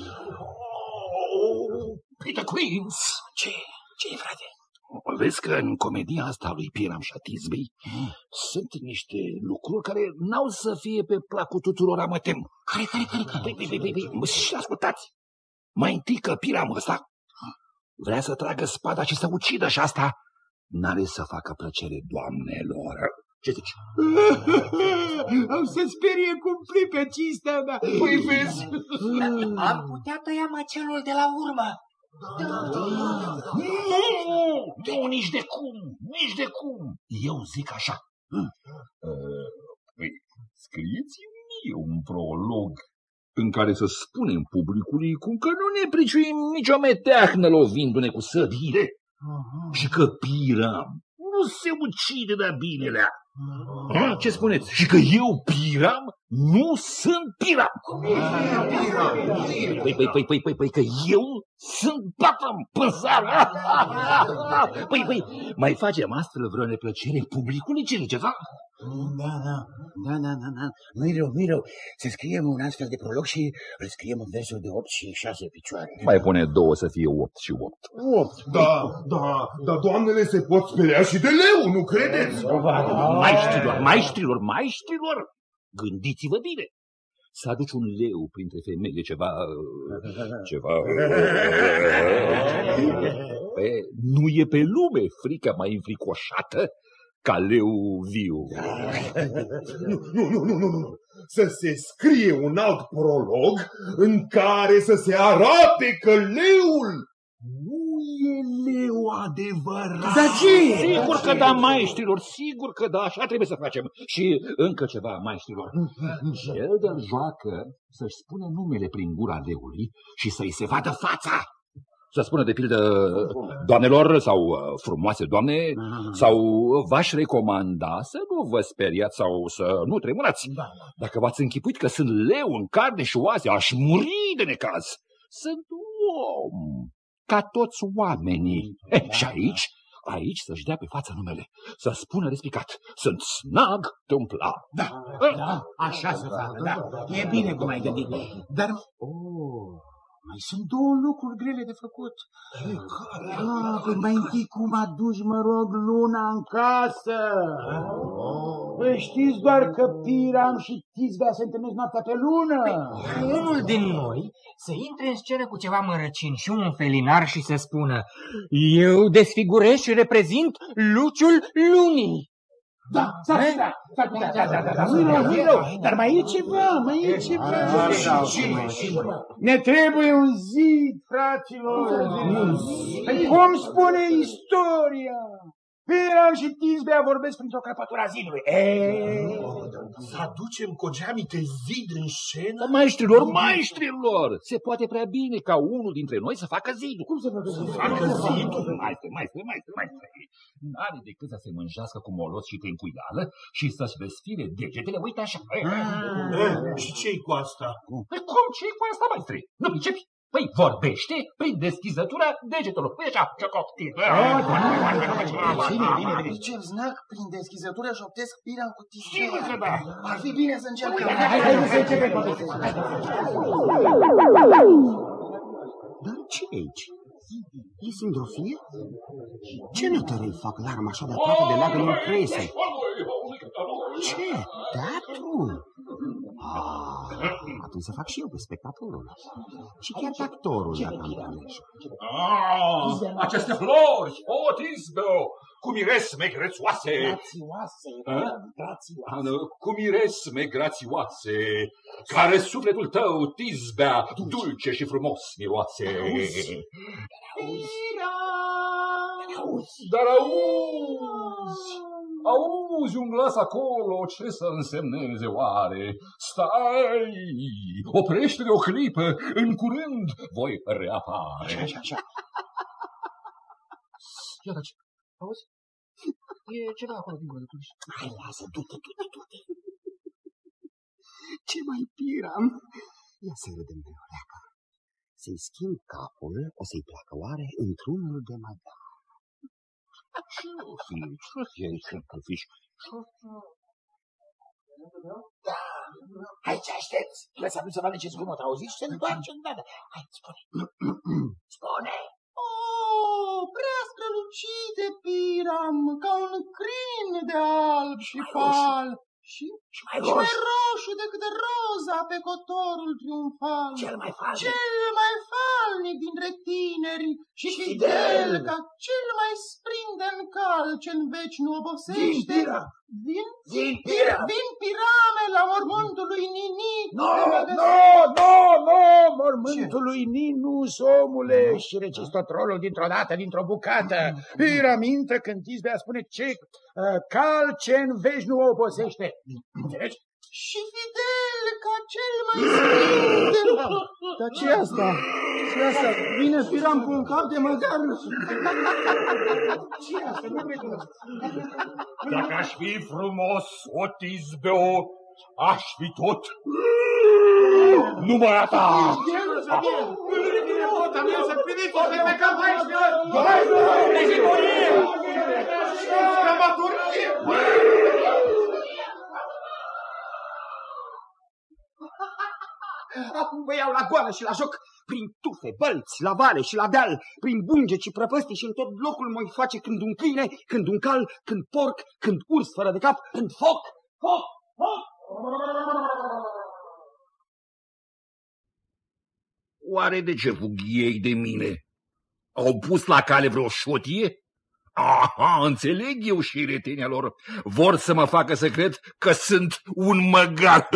Peter Queens! Ce, frate? Vezi că în comedia asta lui Piram și a Thisbe sunt niște lucruri care n-au să fie pe placul tuturor, mă tem. Care? Și ascultați, mai întâi că Piram ăsta vrea să tragă spada și să ucidă și asta n-are să facă plăcere doamnelor. Ce zici? Am să sperie cumplit pe cinstea mea. Păi vezi? Am putea tăia macelul de la urmă. Nu, nici de cum. Eu zic așa. Păi, scrieți-mi mie un prolog în care să spunem publicului cum că nu ne priciuim nicio meteahnă lovindu-ne cu săbile și că Piram nu se ucide de-a binelea. Ce spuneți? Și că eu, Piram, nu sunt Piram. Păi că eu sunt Batam Pânzar. Păi, mai facem astfel vreo neplăcere publicului? Ce ziceți? Da. Nu-i rău. Să scriem un astfel de prolog și îl scriem în versuri de 8 și 6 picioare. Mai pune 2 să fie 8 și 8. Da, doamnele se pot speria și de leu, nu credeți? Maestrilor, gândiți-vă bine. Să aduci un leu printre femei e ceva... Nu e pe lume frica mai înfricoșată ca leu viu. Nu. Să se scrie un alt prolog în care să se arate că leul nu e leu adevărat. Dar ce? Sigur că da, maestrilor, sigur că da, așa trebuie să facem. Și încă ceva, maestrilor. Cel de-l joacă să-și spună numele prin gura leului și să-i se vadă fața. Să spună, de pildă, doamnelor sau frumoase doamne, sau v-aș recomanda să nu vă speriați sau să nu tremurați. Dacă v-ați închipuit că sunt leu în carne și oase, aș muri de necaz. Sunt om, ca toți oamenii. Și aici să-și dea pe față numele, să spună respicat, sunt Snag Tâmplar. Da, așa să facă, da. E bine cum ai gândit. Dar... mai sunt 2 lucruri grele de făcut. Păi mai întâi cum aduci, mă rog, luna în casă? Păi știți doar că Piram și Thisbe se întâlnesc noaptea pe lună? Unul din noi să intre în scenă cu ceva mărăcin și un felinar și să spună: eu desfigurez și reprezint luciul lunii. Da. Nu-i rău, dar mai e ceva, Ne trebuie un zid, fraților. Păi cum spune istoria? Piram și Thisbe vorbesc printr-o crăpătură a zidului. Să aducem cu geamite zid în scenă? Maestrilor, se poate prea bine ca unul dintre noi să facă zidul. Cum să facă zidul? Maestre. N-are decât să se mânjească cu molos și tencuială și să-și răsfire degetele, uite așa. Și ce-i cu asta? Cum ce-i cu asta, maestre? Nu pricepi? Păi vorbește prin deschizătura degetelor. Păi așa, ciococtit. Bine. Ce znac prin deschizătură șoptesc Piram cu Thisbe? Sigur că da. Ar fi bine să încercăm. Hai să începem. Dar ce e aici? E sindrofie? Ce nătărei fac larma așa de aproape de lagănul crese? Ce? Teatru? Atunci să fac și eu pe spectatorul. Și chiar pe actorul, dacă am aleși. Aceste flori, Thisbe, cu miresme grețoase. Cu miresme grațioase, care sufletul tău, Thisbe, dulce și frumos miroase. Dar auzi un glas acolo, ce să însemneze oare? Stai, oprește-te o clipă, în curând voi reapare. Așa. Iată, Auzi? E ceva acolo dincolo de tuș. Hai, lasă, du-te. Ce mai piram? Ia să râdem de Oleaca. Să-i schimb capul, o să-i placă oare într-unul de măgar. Ce-o fi încă fiș? Da, aici aștepți. Lăsa-mi să mănânce zgomot, auziți? Se întoarce îndată. Hai, spune. Spune. Prea strălucite piram, ca un crin de alb și pal. Și mai roșu decât roza pe cotorul triumfal. Cel mai falnic dintre tineri și fidel ca cel mai sprindem cal ce-n veci nu obosește. Vin pirame la mormântul lui Nini. Nu, mormântul lui Ninus, omule, și registotrolul dintr-o dată, dintr-o bucată. Piraminte când Tisbea spune ce cal ce-n veci nu obosește. Înțelegi? Și fidel ca cel mai sprindem. Dar ce asta? Ce asta? Vine piram cu un cap de măgar. Ce asta? Nu recunosc. Dacă aș fi frumos, o Tisbeo, aș fi tot numai a ta. Acum vă iau la goală și la joc, prin tufe, bălți, la vale și la deal, prin bungeci și prăpăstii și în tot locul mă-i face când un câine, când un cal, când porc, când urs fără de cap, când foc. Oare de ce fug ei de mine? Au pus la cale vreo șotie? Aha, înțeleg eu și retenia lor. Vor să mă facă să cred că sunt un măgar.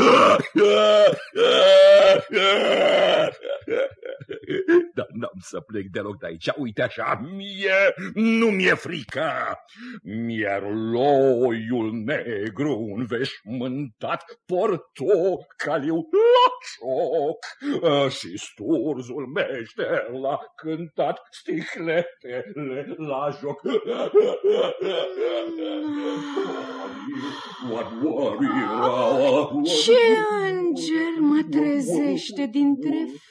Dar n-am să plec deloc de aici. Uite așa, mie nu mi-e frică. Mierloiul negru înveșmântat portocaliu la cioc și sturzul meșter l-a cântat sticletele la joc. Ce înger mă trezește dintre flori?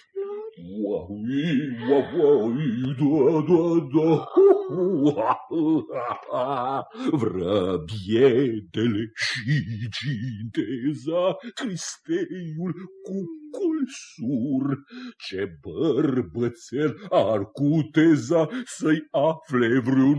Vrăbietele și ginteza, Cristeiul cu culsur, ce bărbățel ar cuteza să-i afle vreun.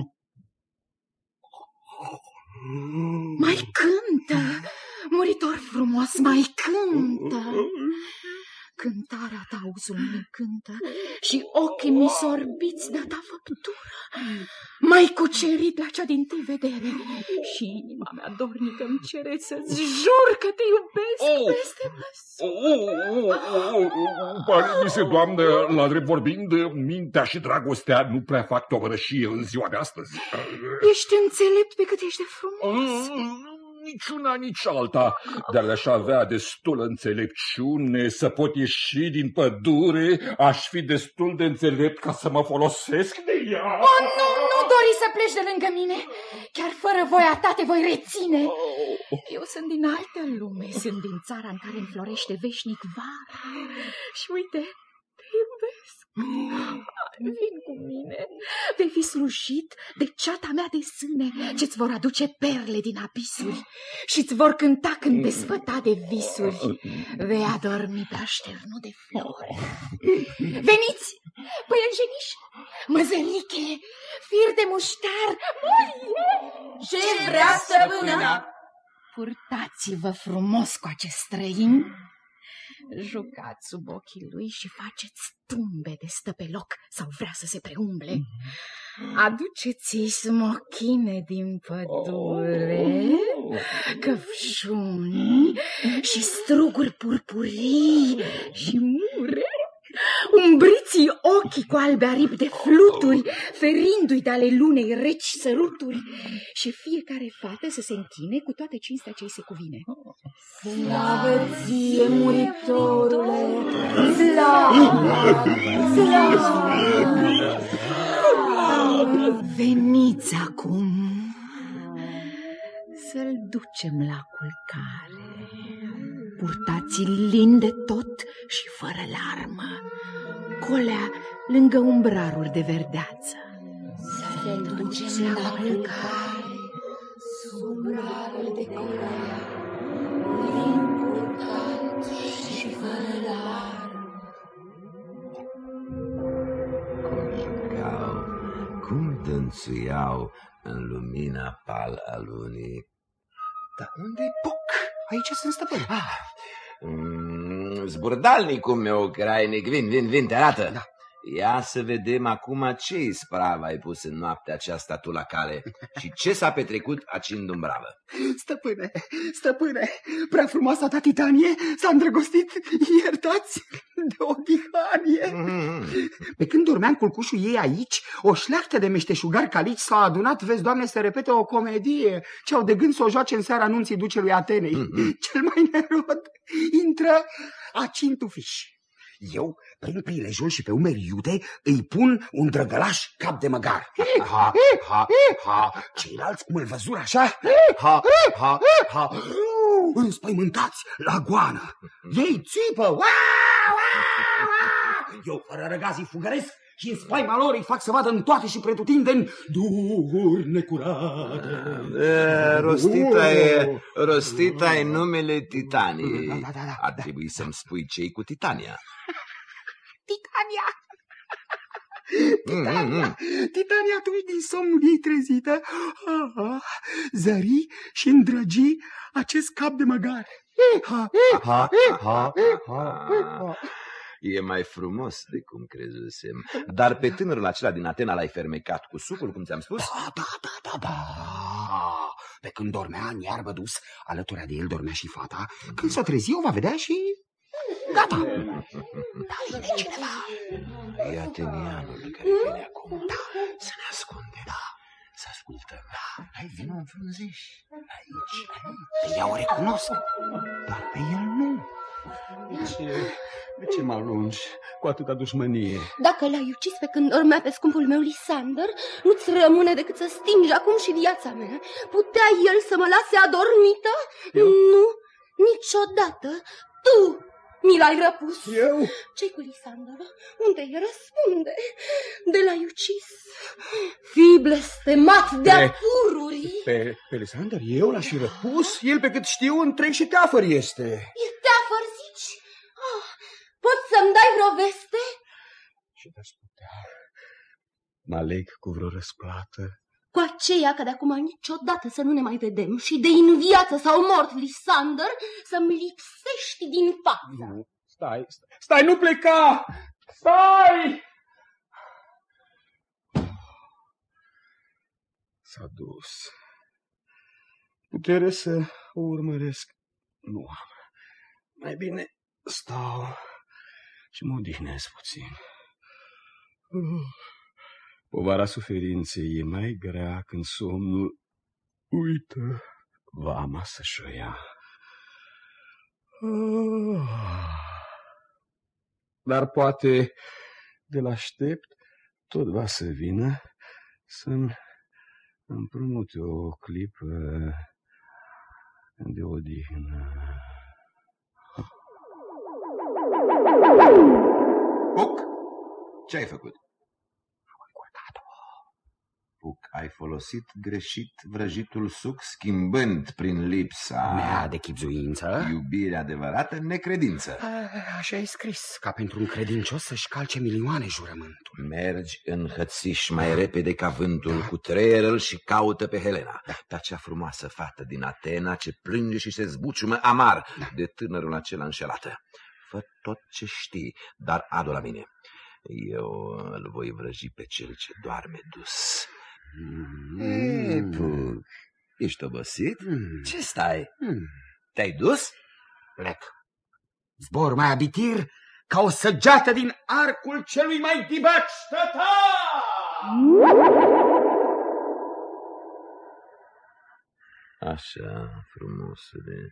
Mai cântă, muritor frumos, mai cântă. Cântarea ta auzul meu cântă și ochii mi sorbiți de-a ta făptură. M-ai cucerit la cea din-tâi vedere și inima mea dornică îmi cere să-ți jur că te iubesc peste măsură. Pare mi se, doamnă, la drept vorbind, mintea și dragostea nu prea fac tovărășie în ziua de astăzi. Ești înțelept pe cât ești de frumos. Nici una, nici alta, dar aș avea destulă înțelepciune să pot ieși din pădure, aș fi destul de înțelept ca să mă folosesc de ea. Nu dori să pleci de lângă mine, chiar fără voia ta te voi reține. Eu sunt din altă lume, sunt din țara în care înflorește veșnic vara și uite, te iubesc. Vin cu mine, vei fi slujit de ceata mea de sâne, ce-ți vor aduce perle din abisuri și-ți vor cânta când desfăta de visuri. Vei adormi pe așternul de flori. Veniți, păianjeniș, măzăriche, fir de muștar, molie! Ce vrea stăpâna? Purtați-vă frumos cu acest străin. Jucați sub ochii lui și faceți tumbe de stă pe loc sau vrea să se preumble. Aduceți-i smochine din pădure, căpșuni și struguri purpurii și mure. Umbriți-i ochii cu albe aripi de fluturi, ferindu-i de ale lunei reci săruturi, și fiecare fată să se închine cu toată cinstea ce-i se cuvine. Slavă ție, muritorule! Slavă! Slavă! Veniți acum să-l ducem la culcare. Purtați-l lin de tot și fără larmă, colea lângă umbrarul de verdeață. Să-l ducem la culcare, sub umbrarul de colea, lin purtat și fără larmă. Cum dânțuiau în lumina pal a lunii. Dar unde-i Puc? Aici sunt stăpân. Zburdalnicul meu, crainic, vin, te arată. Da. Ia să vedem acum ce ispravă ai pus în noaptea aceasta tu la cale și ce s-a petrecut aci în Dumbravă. Stăpâne, prea frumoasa ta Titanie s-a îndrăgostit, iertați, de o dihanie. Pe când dormeam culcușul ei aici, o șleachtă de meșteșugari calici s-au adunat, vezi, Doamne, să repete o comedie ce au de gând să o joace în seara anunții ducelui Atenei. Cel mai nerod intră aci în tufiș. Eu, prin prilejul și pe umeri iute, îi pun un drăgălaș cap de măgar. Ceilalți, cum îl văzură așa, înspăimântați la goană. Ei țipă, eu fără răgazii fugăresc și în spaima lor îi fac să vadă în toate și pretutindeni duhuri necurate. Rostita e numele Titaniei. Da. Ar trebui să-mi spui ce-i cu Titania. Titania atunci din somnul ei trezită zări și îndrăgi acest cap de măgar. E mai frumos de cum crezusem. Dar pe tânărul acela din Atena l-ai fermecat cu sucul, cum ți-am spus? Da. Pe când dormea în iarbă dus, alături de el dormea și fata. Când s-o trezi, o va vedea și... gata. Da, vine cineva. E atenianul care vine acum. Da, să ne ascunde. Da, să ascultăm. Da, hai, vină în frunziș. Aici. Pe ea o recunosc, dar pe el nu. De ce mă alungi cu atâta dușmănie? Dacă l-ai ucis pe când dormea pe scumpul meu Lisander, nu-ți rămâne decât să stingi acum și viața mea. Putea el să mă lase adormită? Eu? Nu, niciodată. Tu mi l-ai răpus. Eu? Ce-i cu Lisander? Unde-i? Răspunde. De l-ai ucis? Fii blestemat de-a pururi. Pe Lisander eu l-aș fi răpus? El, pe cât știu, întreg și teafăr este. E teafăr, zici? Poți să-mi dai vreo veste? Și de-aș putea, mă aleg cu vreo răsplată. Cu aceea că de acum niciodată să nu ne mai vedem și de în viață sau mort, Lisander, să-mi lipsești din față. Nu, stai, nu pleca! Stai! S-a dus. Putere să o urmăresc nu am. Mai bine stau și mă odihnesc puțin. Povara suferinței e mai grea când somnul uită vama să-și o ia. Dar poate de l-aștept tot va să vină să-mi împrumute o clipă de odihnă. Puc, ce ai făcut? Puc, ai folosit greșit vrăjitul suc, schimbând prin lipsa mea de chibzuință iubire adevărată în necredință. Așa e scris, ca pentru un credincios să-și calce milioane jurământul. Mergi în hățiș mai repede ca vântul, cu treierul și caută pe Helena, pe acea frumoasă fată din Atena ce plânge și se zbuciumă amar de tânărul acela înșelată. Fă tot ce știi, dar adu la mine. Eu îl voi vrăji pe cel ce doarme dus. Puc, ești obosit? Ce stai? Te-ai dus? Plec. Zbor mai abitir ca o săgeată din arcul celui mai dibaci tătar! Așa, frumosule,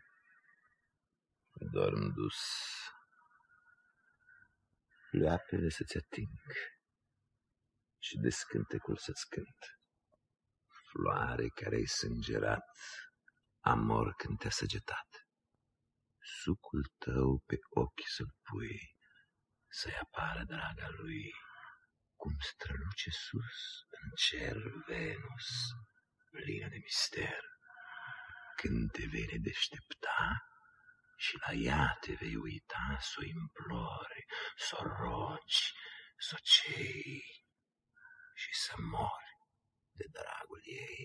dorm dus. Pleoapele să-ți ating și de scântecul să-ți cânt. Floare care ai sângerat, amor când te-a săgetat, sucul tău pe ochi să-l pui, să-i apară draga lui, cum străluce sus în cer Venus, plină de mister. Când te vei redeștepta și la ea te vei uita, s-o implori, s-o rogi, s-o cei și să mori de dragul ei.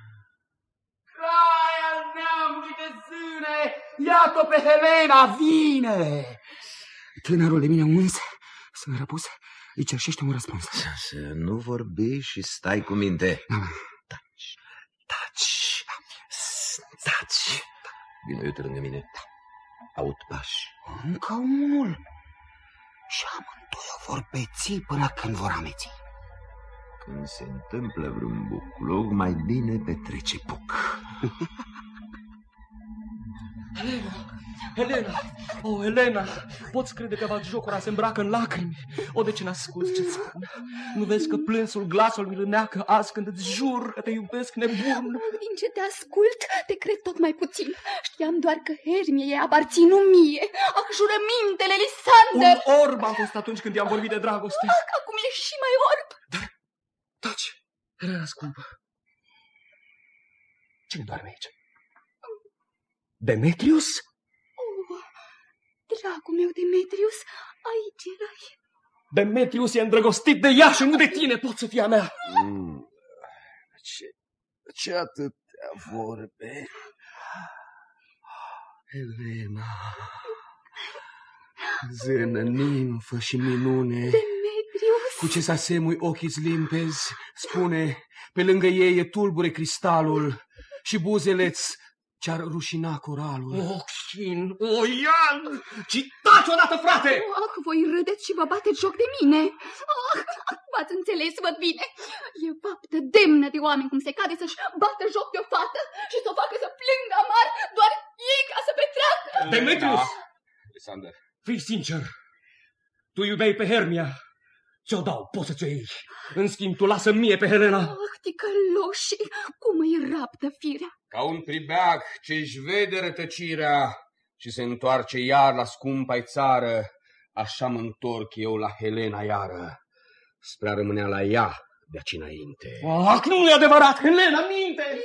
Crai al neamului de zâne, iată pe Helena, vine! Tânărul de mine uns, sunt răpus, îi cerșește un răspuns. Să nu vorbi și stai cu minte. Taci, taci, taci. Vino uite lângă mine. Aud pași. Încă unul. Și amândoi o vor beți până când vor ameți. Când se întâmplă vreun buclog, mai bine petrece puc. Helena, Helena, poți crede că batjocura se îmbracă în lacrimi? De ce n-asculți ce-ți spun? Nu vezi că plânsul glasul mi lâneacă azi când îți jur că te iubesc nebun? Din ce te ascult, te cred tot mai puțin. Știam doar că Hermiei aparțin mie. Jurămintele, Lisander! Un orb am fost atunci când i-am vorbit de dragoste. Acum e și mai orb. Dar, taci, Helena scumpă. Cine doarme aici? Demetrius? Dragul meu, Demetrius, aici erai. Demetrius e îndrăgostit de ea și nu de tine, pot să fie a mea. Ce atâtea vorbe. Helena, zână, nimfă și minune. Demetrius. Cu ce să asemui ochii-ți limpezi, spune, pe lângă ei e tulbure cristalul și buzele-ți ce-ar rușina coralul. Chin, Ian! Ci taci odată, frate! Voi râdeți și vă bateți joc de mine. V-ați înțeles, văd bine. E faptă demnă de oameni cum se cade să-și bată joc de o fată și să o facă să plângă amar doar ei ca să petreacă. Demetrius! Alexander, fii sincer. Tu iubeai pe Hermia. Ți-o dau, poți să ți-o iei. În schimb, tu lasă mie pe Helena. Ticăloși, cum îi raptă firea. Ca un pribeag ce-și vede rătăcirea și se întoarce iar la scumpa-i țară, așa mă întorc eu la Helena iară, spre a rămânea la ea de aici înainte. Nu e adevărat, Helena minte!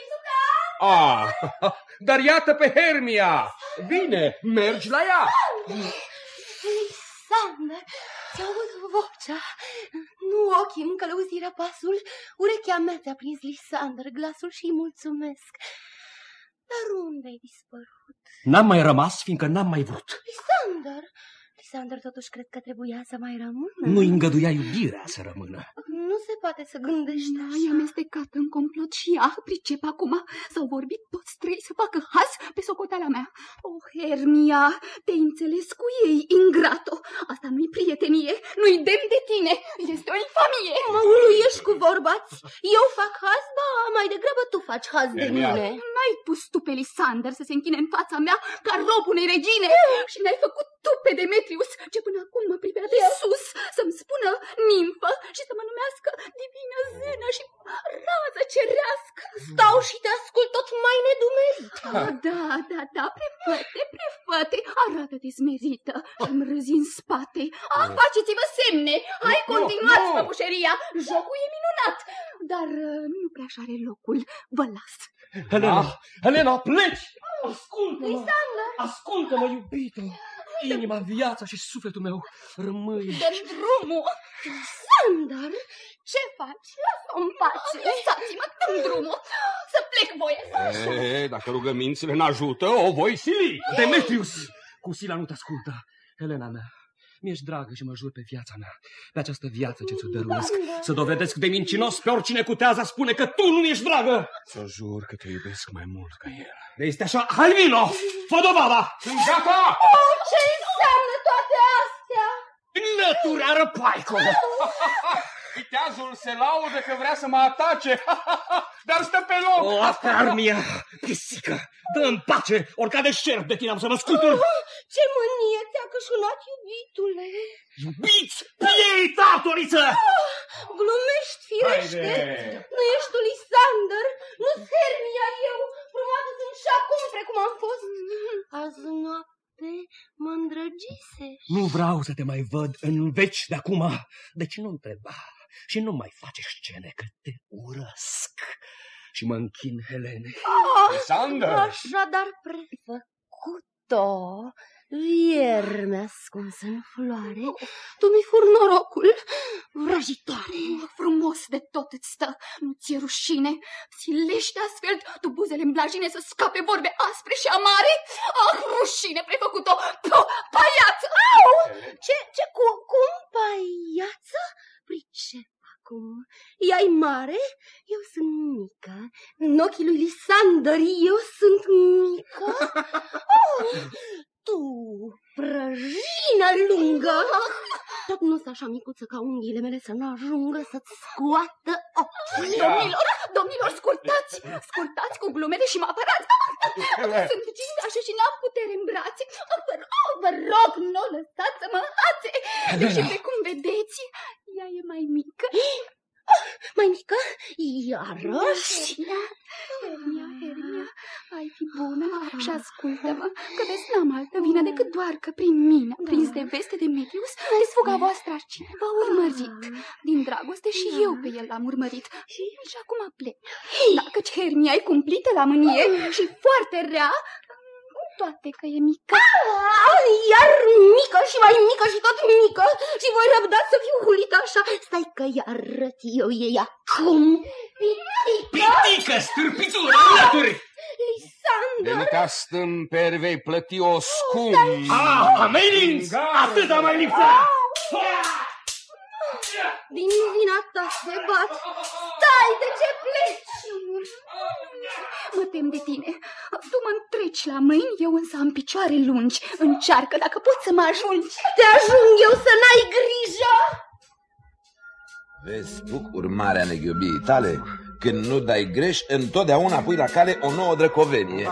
Dar iată pe Hermia! Bine, mergi la ea! Lisander, ți-aud vocea, nu ochii încă lăuziră pasul, urechea mea ți-a prins, Lisander, glasul și-i mulțumesc. Dar unde-ai dispărut? N-am mai rămas, fiindcă n-am mai vrut. Lisander, totuși cred că trebuia să mai rămână. Nu-i îngăduia iubirea să rămână. Nu se poate să gândești așa. E amestecată în complot și ea, pricep acum. S-au vorbit toți trei să facă haz pe socoteala mea. Hermia, te-ai înțeles cu ei, ingrato. Asta nu-i prietenie, nu-i demn de tine, este o infamie. Mă uluiești cu vorbați. Eu fac haz, ba, mai degrabă tu faci haz de mine. N-ai pus tu pe Lisander să se închine în fața mea ca rob unei regine și n-ai făcut tu pe Demetrius, ce până acum mă privea de sus, să-mi spună nimfă și să mă numească divină zână și rază cerească. Stau și te ascult tot mai nedumerit. Da, prefăte, arată-te smerită și-mi râzi în spate. Faceți-vă semne, hai, continuați păpușeria, jocul e minunat, dar nu prea așa are locul, vă las. Helena, pleci! Ascultă-mă, iubito! Inima, viața și sufletul meu rămâi. Dă-mi drumul! Lisander, ce faci? Lasă-mi pace! Lăsați-mă, dă-mi drumul! Să plec voie! Dacă rugămințile n-ajută, o voi sili! Demetrius! Cu sila nu te ascultă. Helena mea, mi-ești dragă și mă jur pe viața mea, pe această viață ce ți-o dăruiesc, să dovedesc de mincinos pe oricine cu teaza spune că tu nu ești dragă. Să jur că te iubesc mai mult ca el. Este așa? Hai, vino! Fă dovada! Sunt gata! Ce înseamnă toate astea? Năturea răpaico! Viteazul se laudă că vrea să mă atace, dar stă pe loc. O, asta e armia, pisică! Dă-mi pace, oricare de șerp de tine am să mă scutur. Ce mânie ți-a cășunat, iubitule! Iubiți, piei, tatoriță! Glumești, firește! Haide. Nu ești tu Lisander, nu-s Hermia eu, frumoasă sunt și acum precum am fost. Azi noapte mă îndrăgisești. Nu vreau să te mai văd în veci de acum. Deci nu întreba și nu mai face scene, că te urăsc. Și mă închin Helene. Lisander! Așadar prefăcut-o, vierme ascuns în floare, tu mi furi norocul, vrăjitoare. Frumos de tot îți stă, nu ți-e rușine? Silești astfel tu buzele în blajine să scape vorbe aspre și amare? Ah, rușine, prefăcut-o, paiață! Au! Cum, paiață? Pricep acum. Ea-i mare, eu sunt mică. În ochii lui Lisander eu sunt mică. Oh, tu, prăjină lungă! Tot nu-s așa micuță ca unghiile mele să n-ajungă să-ți scoată ochii. Domnilor, scurtați cu glumele și mă apărați. Sunt gingașă și n-am putere în brațe. Vă rog, nu o lăsați să mă înhațe. Deși, pe cum vedeți, ea e mai mică. Mai mică? Iarăși? Hermia, ai fi bună și ascultă-mă, că vezi, n-am altă vină decât doar că prin mine, prins de veste de Demetrius, desfuga voastră arcine v-a urmărit. Din dragoste și eu pe el l-am urmărit și acum plec. Dacă-ci Hermia e cumplită la mânie și foarte rea, cu toate că e mică. Iar mică și mai mică și tot mică și voi răbda să fiu hulită așa. Stai că i-arăt eu ei acum. Pitică, stârpițură, alături! Lisander! Delicastăm per vei plăti o scump. Ameninți! Atâta mai lipsa! Din vina ta se bat. Stai, de ce pleci? Mă tem de tine. Tu mă întreci la mâini, eu însă am picioare lungi. Încearcă dacă poți să mă ajungi. Te ajung eu să n-ai grijă. Vezi, Puc, urmarea neghiubiei tale? Când nu dai greș, întotdeauna pui la cale o nouă drăcovenie.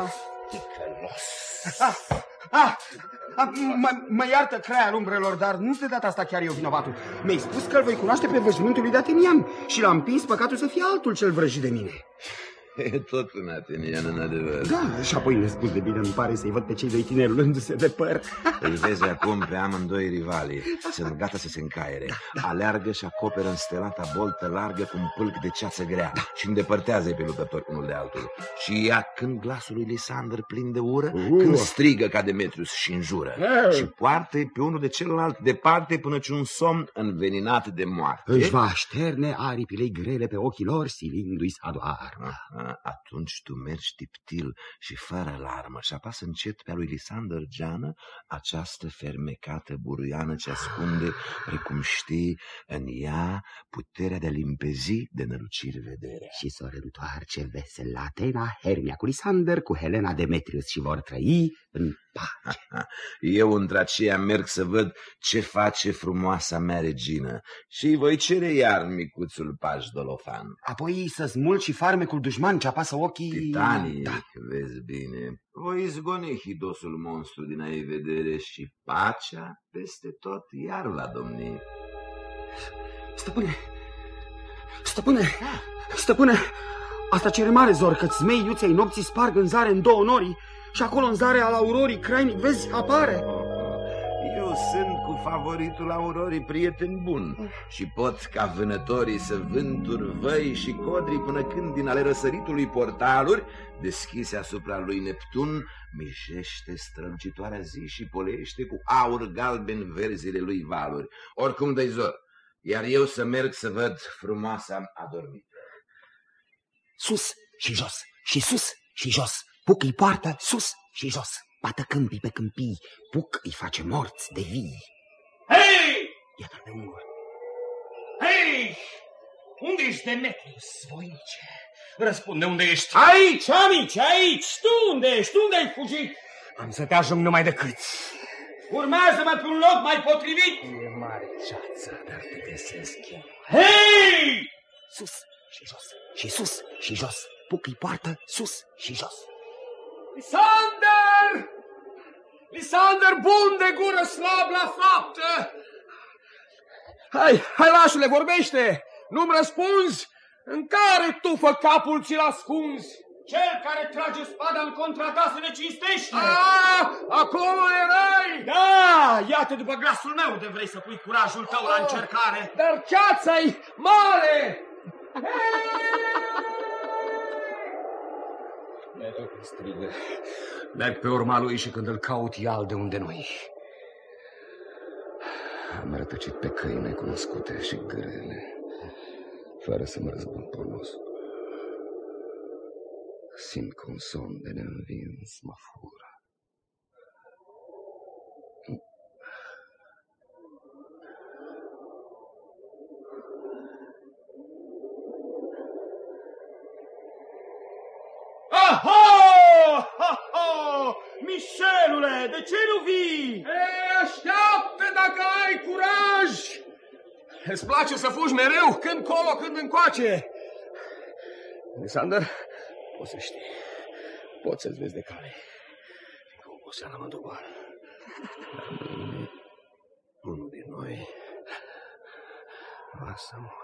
Mă iartă, crea al umbrelor, dar nu de data asta chiar eu vinovatul. Mi-ai spus că îl voi cunoaște pe veșmântul lui de atenian și l-am împins păcatul să fie altul cel vrăjit de mine. E tot un atenian, în adevăr. Da, și apoi nespus de bine îmi pare să-i văd pe cei doi tineri luându-se de păr. Îi vezi acum pe amândoi rivalii. Sunt gata să se încaiere. Aleargă și acoperă înstelata boltă largă cu un pâlc de ceață grea și îndepărtează-i pe luptători unul de altul. Și ia când glasul lui Lisander plin de ură, când strigă ca Demetrius și înjură. Și poartă-i pe unul de celălalt departe până ce un somn înveninat de moarte își va așterne aripile grele pe ochii lor, silindu-i să adoarmă. Atunci tu mergi tiptil și fără alarmă și apasă încet pe a lui Lisander geană această fermecată buruiană ce ascunde, precum știi, în ea puterea de a limpezi de năluciri vederea. Și s-o întoarce vesel la Atena, Hermia cu Lisander, cu Helena Demetrius și vor trăi în pace. Eu între aceea merg să văd ce face frumoasa mea regină și îi voi cere iar micuțul paj Dolofan. Apoi să smulgi și farmecul dușman ce apasă ochii... Titanii, vezi bine, voi izgoni hidosul monstru din a ei vedere și pacea peste tot iar la domnie. Stăpâne, asta cere mare zor, că țmei iuței nopții sparg în zare în două norii și acolo în zare al aurorii crainic, vezi, apare. Eu sunt cu favoritul aurorii prieten bun și pot ca vânătorii să vântur văi și codri până când din ale răsăritului portaluri deschise asupra lui Neptun mijește strălucitoarea zi și polește cu aur galben verzile lui valuri. Oricum dă-i zor, iar eu să merg să văd frumoasa adormită. Sus și jos și sus și jos. Puc îi poartă sus și jos. Bată câmpii pe câmpii. Puc îi face morți de vii. Hei! Iată pe unul. Hei! Unde ești, Demetrius, voinice? Răspunde, unde ești? Aici, amici, aici! Tu unde ești? Unde ai fugit? Am să te ajung numai decât. Urmează-mă pe un loc mai potrivit. E mare ceața, dar te găsesc eu Hei! Sus și jos, și sus și jos. Puc-i poartă, sus și jos. Lisander! Lisander, bun de gură, slab la faptă! Hai, lașule, vorbește! Nu-mi răspunzi? În care tufă capul ți-l ascunzi? Cel care trage spada în contra ta se necistește! Acolo erai! Da, iată după glasul meu de vrei să pui curajul tău la încercare. Dar ceața-i mare! Strigă. Merg pe urma lui și când îl caut ial de unde noi. Am rătăcit pe căi necunoscute și grele, fără să mă răzbun pornos. Simt că un somn de neînvins mă fură. Mișelule, de ce nu vii? Așteaptă dacă ai curaj! Îți place să fugi mereu, când colo, când încoace. Lisander, poți să știi, poți să-ți vezi de cale, fiindcă oboseala mă doboară. Dar mâine, unul din noi va să moară.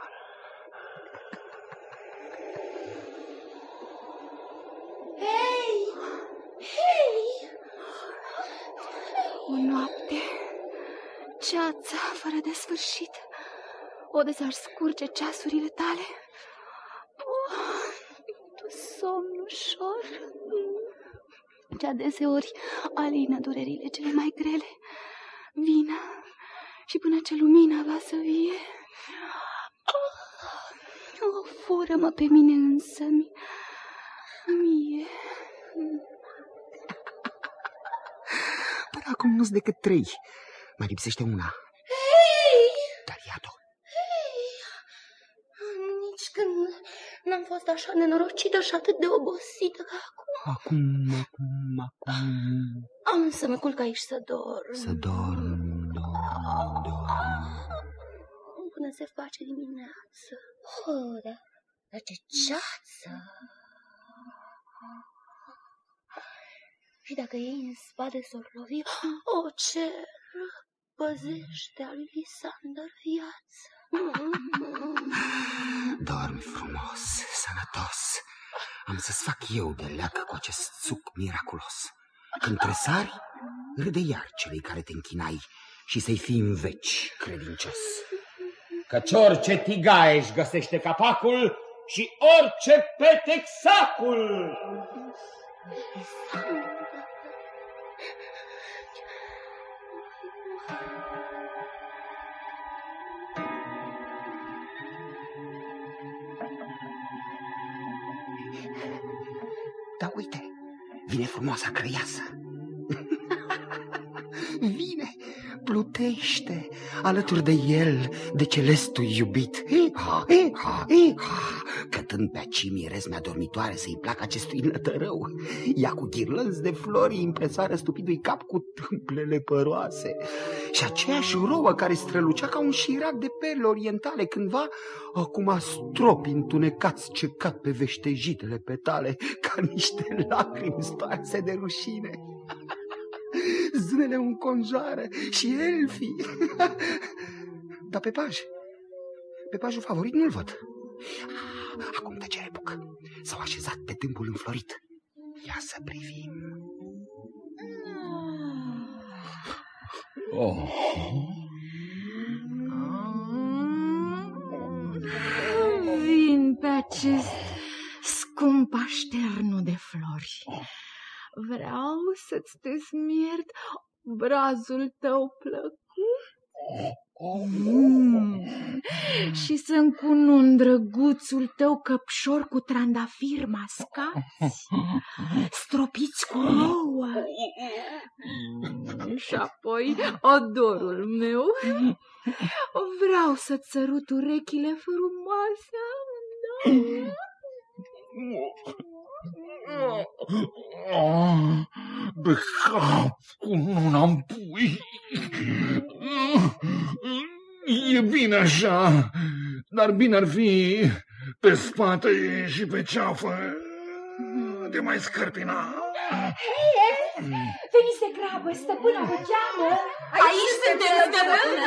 O noapte, ceața fără de sfârșit, o de s-ar scurge ceasurile tale. Tu somn ușor, ce adeseori alină durerile cele mai grele. Vină și până ce lumina va să vie, fură-mă pe mine însă-mi, mie. Până acum nu-s decât 3. Mai lipsește una. Hei! Dar iată-o. Hei! Nici când n-am fost așa nenorocită și atât de obosită ca acum. Acum. Am să mă culc aici să dorm. Să dorm. Până se face dimineață. Dar ce ceață! Și dacă ei în spade s-or lovi, o cer, păzește al lui Lisander viața. Dormi frumos, sănătos. Am să-ți fac eu de leacă cu acest suc miraculos. Când tresari, râde iar celui care te închinai și să-i fii în veci credincios. Căci orice tigaie își găsește capacul și orice petec sacul. Da, uite, vine frumoasa crăiasă. Vine, plutește alături de el, de celestul iubit. Cătând pe aci mirezmea dormitoare să-i placă acestui nătărău. Ea cu ghirlănzi de flori impresoară stupidului cap cu tâmplele păroase. Și aceeași rouă care strălucea ca un șirac de perle orientale cândva, acum stropi întunecați ce cad pe veștejitele petale ca niște lacrimi stoarse de rușine. Zânele un conjoară și elfii. Dar pe pajul favorit nu-l văd. Acum tăcere buc. S-au așezat pe tâmpul înflorit. Ia să privim. Vin pe acest scump așternu de flori. Vreau să-ți desmiert brazul tău plăcut și să-mi cunun drăguțul tău căpșor cu trandafiri mascați, stropiți cu rouă. Și apoi odorul meu. Vreau să-ți sărut urechile frumoase. De cap cum n-am pui. E bine așa. Dar bine ar fi pe spate și pe ceafă de mai scărpina. Veniți de grabă, stăpâna vă cheamă. Aici suntem, stăpână.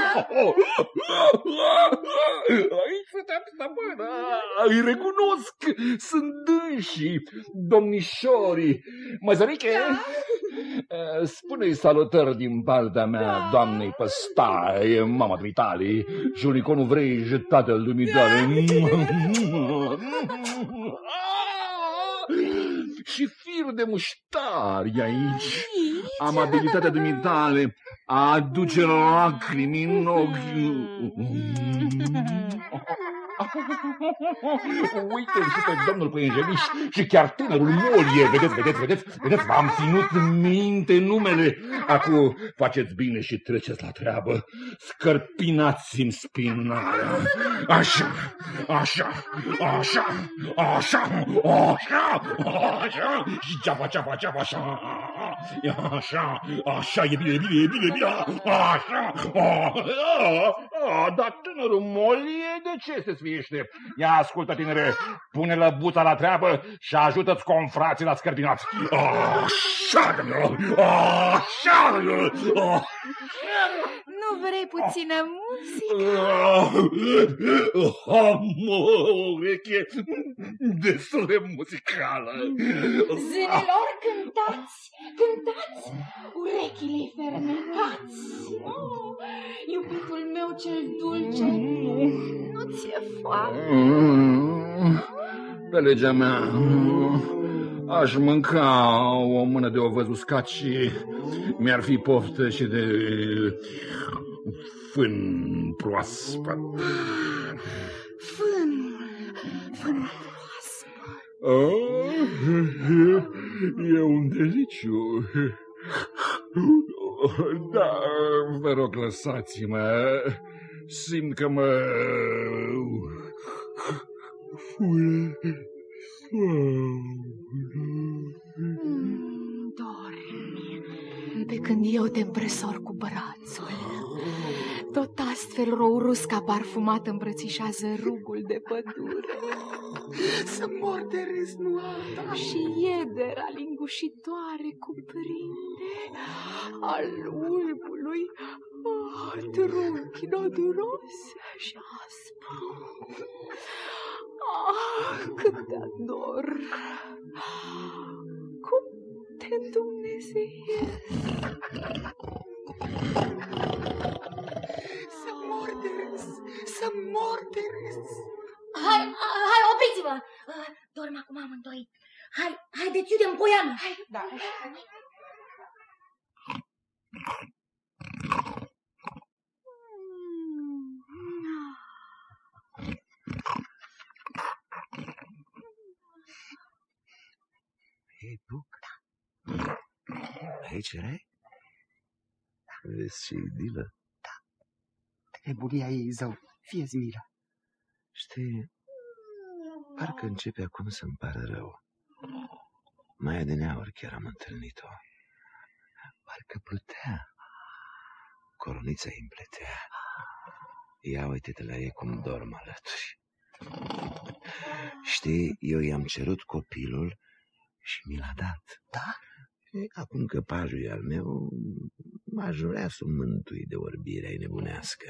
Aici suntem, stăpână. Îi recunosc, sunt dânsii, domnișorii. Măzăriche, spune-i salutări din partea mea, doamnei Păstaie, mama dumitale, și uniconul vrei și tatăl dumitale. Și fir de muștari aici. Amabilitatea dumitale aduce lacrimi în ochi. Uite și pe domnul Păienjeniș și chiar tânărul Molie. Vedeți, v-am ținut minte numele. Acum faceți bine și treceți la treabă. Scărpinați-mi spinarea. Așa. Și ceapa, așa, e bine. Așa. Dar tânărul Molie, de ce se sfiește? Ia ascultă, tinere, pune-le buta la treabă și ajută-ți confrații la scărpinat. Așa. Nu vrei puțină muzică? Ureche destul de muzicală. Zânelor, cântați, urechile-i fermecați. Iubitul meu cel dulce, nu ți-e foame? Pe legea mea, aș mânca o mână de ovăz uscat și mi-ar fi poftă și de fân proaspăt. Fân proaspăt. E un deliciu. Da, vă rog, lăsați-mă. Simt că mă Dormi, pe când eu te împresor cu brațul. Tot astfel rourusca parfumat îmbrățișează rugul de pădure. Să mor de râs, nu alta. Și iedera lingușitoare cuprinde al ulbului trunchi noduros și aspru. Cât te ador! Cum te îndumnezeiesc! Să mor de râs! Hai, opriți-vă! Dorm acum amândoi. Haideți, iute în poiană! Da. Hei, Puc? Aici erai? Vezi ce idilă? Da. Nebunia ei, zău, fie-ți milă. Știi, parcă începe acum să-mi pară rău. Mai adineauri chiar am întâlnit-o. Parcă plutea. Coronița îi împletea. Ia uite-te la ei cum dorm alături. Știi, eu i-am cerut copilul și mi l-a dat. Da? Acum că pajul e al meu, m-aș vrea să o mântui de orbirea ei nebunească.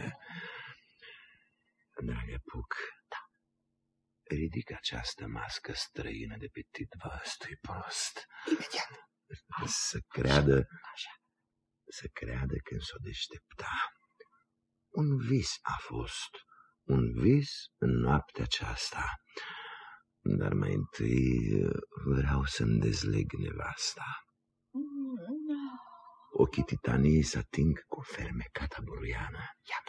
Dragă Puc, da. Ridică această mască străină de pe titva ăstui prost. Imediat. Să creadă când s-o deștepta. Un vis a fost, un vis în noaptea aceasta. Dar mai întâi vreau să-mi dezleg nevasta. Ochii titaniei se ating cu fermecata buruiană. Iată.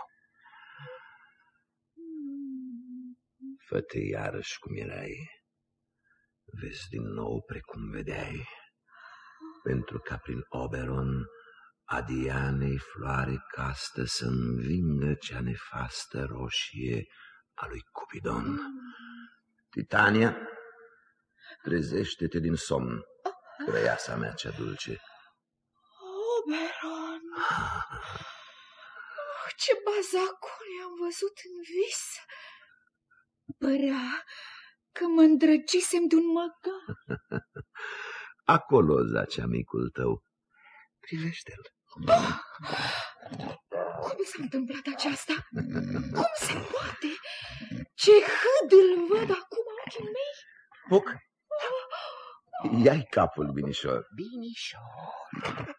Fă-te iarăși cum erai. Vezi din nou precum vedeai. Pentru ca prin Oberon a Dianei floare castă să învingă cea nefastă roșie a lui Cupidon. Titania, trezește-te din somn, grăiasa mea cea dulce. Oberon! Ce bazacuri am văzut în vis! Părea că mă îndrăgisem de un măgar. Acolo zacea micul tău. Privește-l. Cum s-a întâmplat aceasta? Cum se poate? Ce hâd îl văd acum ochii mei! Puc, ia-i capul, Binișor. Binișor.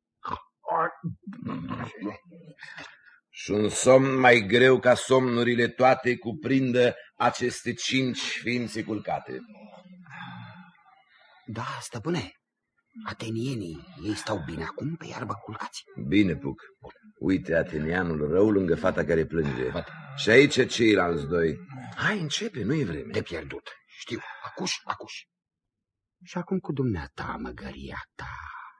Și un somn mai greu ca somnurile toate cuprindă aceste 5 ființe culcate. Da, stăpâne, atenienii, ei stau bine acum pe iarbă culcați? Bine, Puc. Uite atenianul rău lângă fata care plânge. Și aici ceilalți doi. Hai, începe, nu-i vreme. De pierdut, știu, acuși. Și acum cu dumneata, măgăria ta.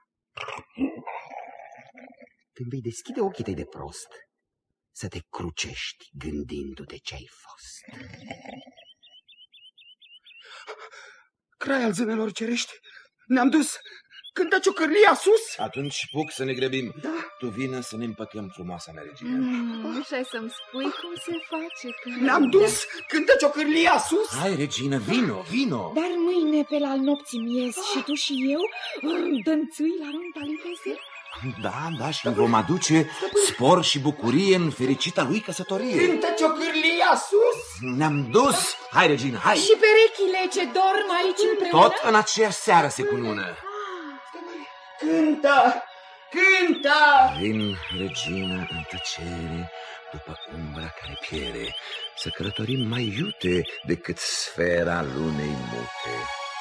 Când vei deschide ochii tăi de prost, să te crucești gândindu-te ce-ai fost. Crai al zânelor cerești, ne-am dus. Cântă ciocârlia sus. Atunci, Puc, să ne grăbim. Da. Tu vină să ne împăcăm frumoasa mea regină. Și ai să-mi spui cum se face că... Ne-am dus. Cântă ciocârlia sus. Hai, regină, vino. Dar mâine pe la nopții miez și tu și eu dănțui la rând aliteze? Da, și vom aduce spor și bucurie în fericita lui căsătorie. Cântă ciocârlia sus. Ne-am dus. Hai, regină, hai. Și perechile ce dorm aici împreună? Tot în aceeași seară se cunună. Cântă! Vin, regină, în tăcere, după umbra care piere, să călătorim mai iute decât sfera lunei mute.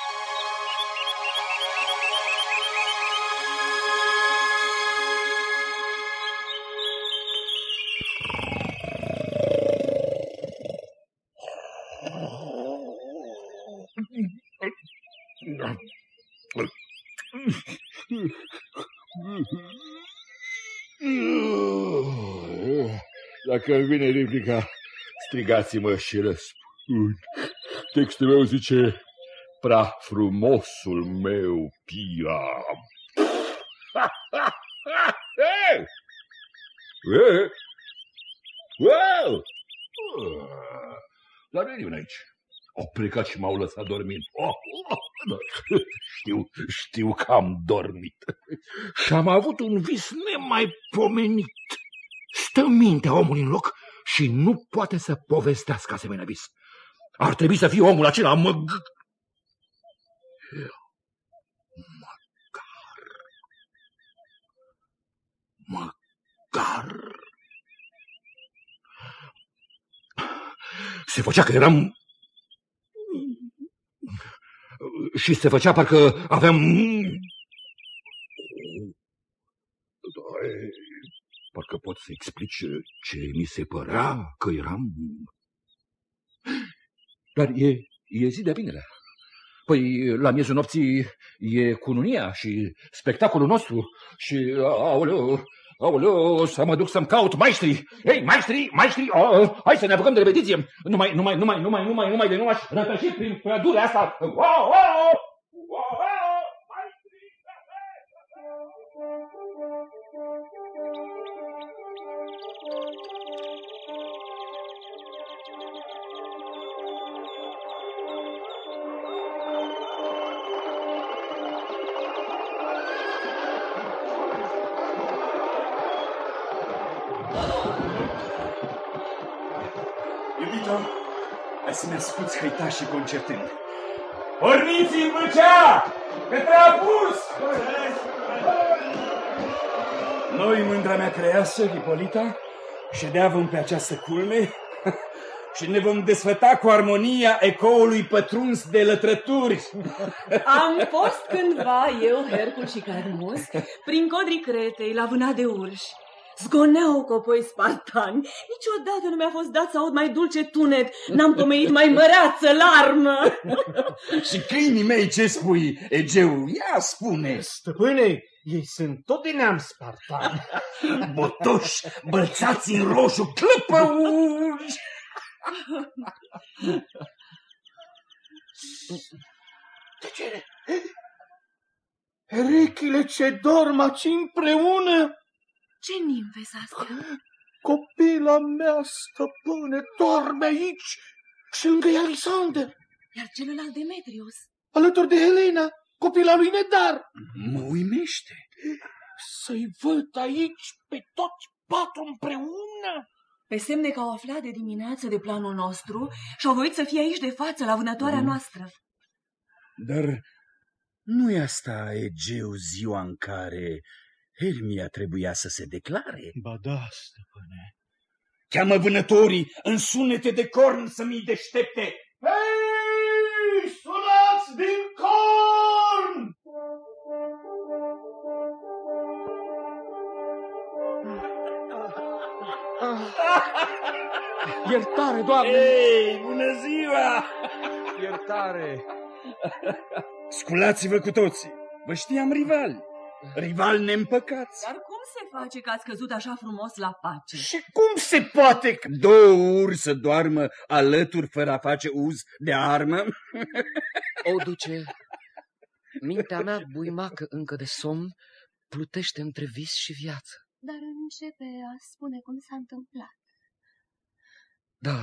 Dacă îmi vine replica, strigați-mă și răspund. Textul meu zice: prea frumosul meu Piram. Dar nu e nimeni aici. Au plecat și m-au lăsat dormind. Știu că am dormit. Și am avut un vis nemaipomenit. Stă mintea omului în loc și nu poate să povestească asemenea vis. Ar trebui să fie omul acela Măgar. Se făcea că eram... Și se făcea parcă aveam... Parcă pot să explic ce mi se părea că eram... Dar e zi de binele. Păi la miezul nopții e cununia și spectacolul nostru și... Aoleu, să mă duc să-mi caut maestrii. Hei, maestrii, hai să ne apucăm de repetiție. Numai de nu aș rătăși prin pădurea asta. Hai să-mi asculți hăitașii concertând. Porniți în vâcea! Către apus! Noi, mândra mea creasă, Hipolita, ședeavăm pe această culme și ne vom desfăta cu armonia ecoului pătruns de lătrături. Am fost cândva eu, Hercul și Cadmus, prin codrii Cretei, la vâna de urși. Zgoneau copoi spartani. Niciodată nu mi-a fost dat să aud mai dulce tunet. N-am pomenit mai măreață larmă. Și câinii mei, ce spui, Egeu? Ia spune. Stăpâne, ei sunt tot de neam spartan. Botoși, bălțați în roșu, clăpăuși. Tăcere! Erechile ce dorm aici împreună. Ce nimfe-s astea? Copila mea, stăpâne, dorme aici Și lângă ea Lisander. Iar celălalt Demetrius. Alături de Helena, copila lui Nedar. Mă uimește. Să-i văd aici pe toți 4 împreună. Pe semne că au aflat de dimineață de planul nostru și au voit să fie aici de față la vânătoarea noastră. Dar nu-i asta, Egeu, ziua în care Hermia trebuia să se declare? Ba da, stăpâne. Cheamă vânătorii în sunete de corn să mi-i deștepte. Hei, sunați din corn! Iertare, Doamne! Ei, bună ziua! Iertare! Sculați-vă cu toții! Vă știam rivali! Rivali neîmpăcați! Dar cum se face că ați căzut așa frumos la pace? Și cum se poate că 2 uri să doarmă alături fără a face uz de armă? O, duce, mintea mea buimacă încă de somn plutește între vis și viață. Dar începe a spune cum s-a întâmplat. Da,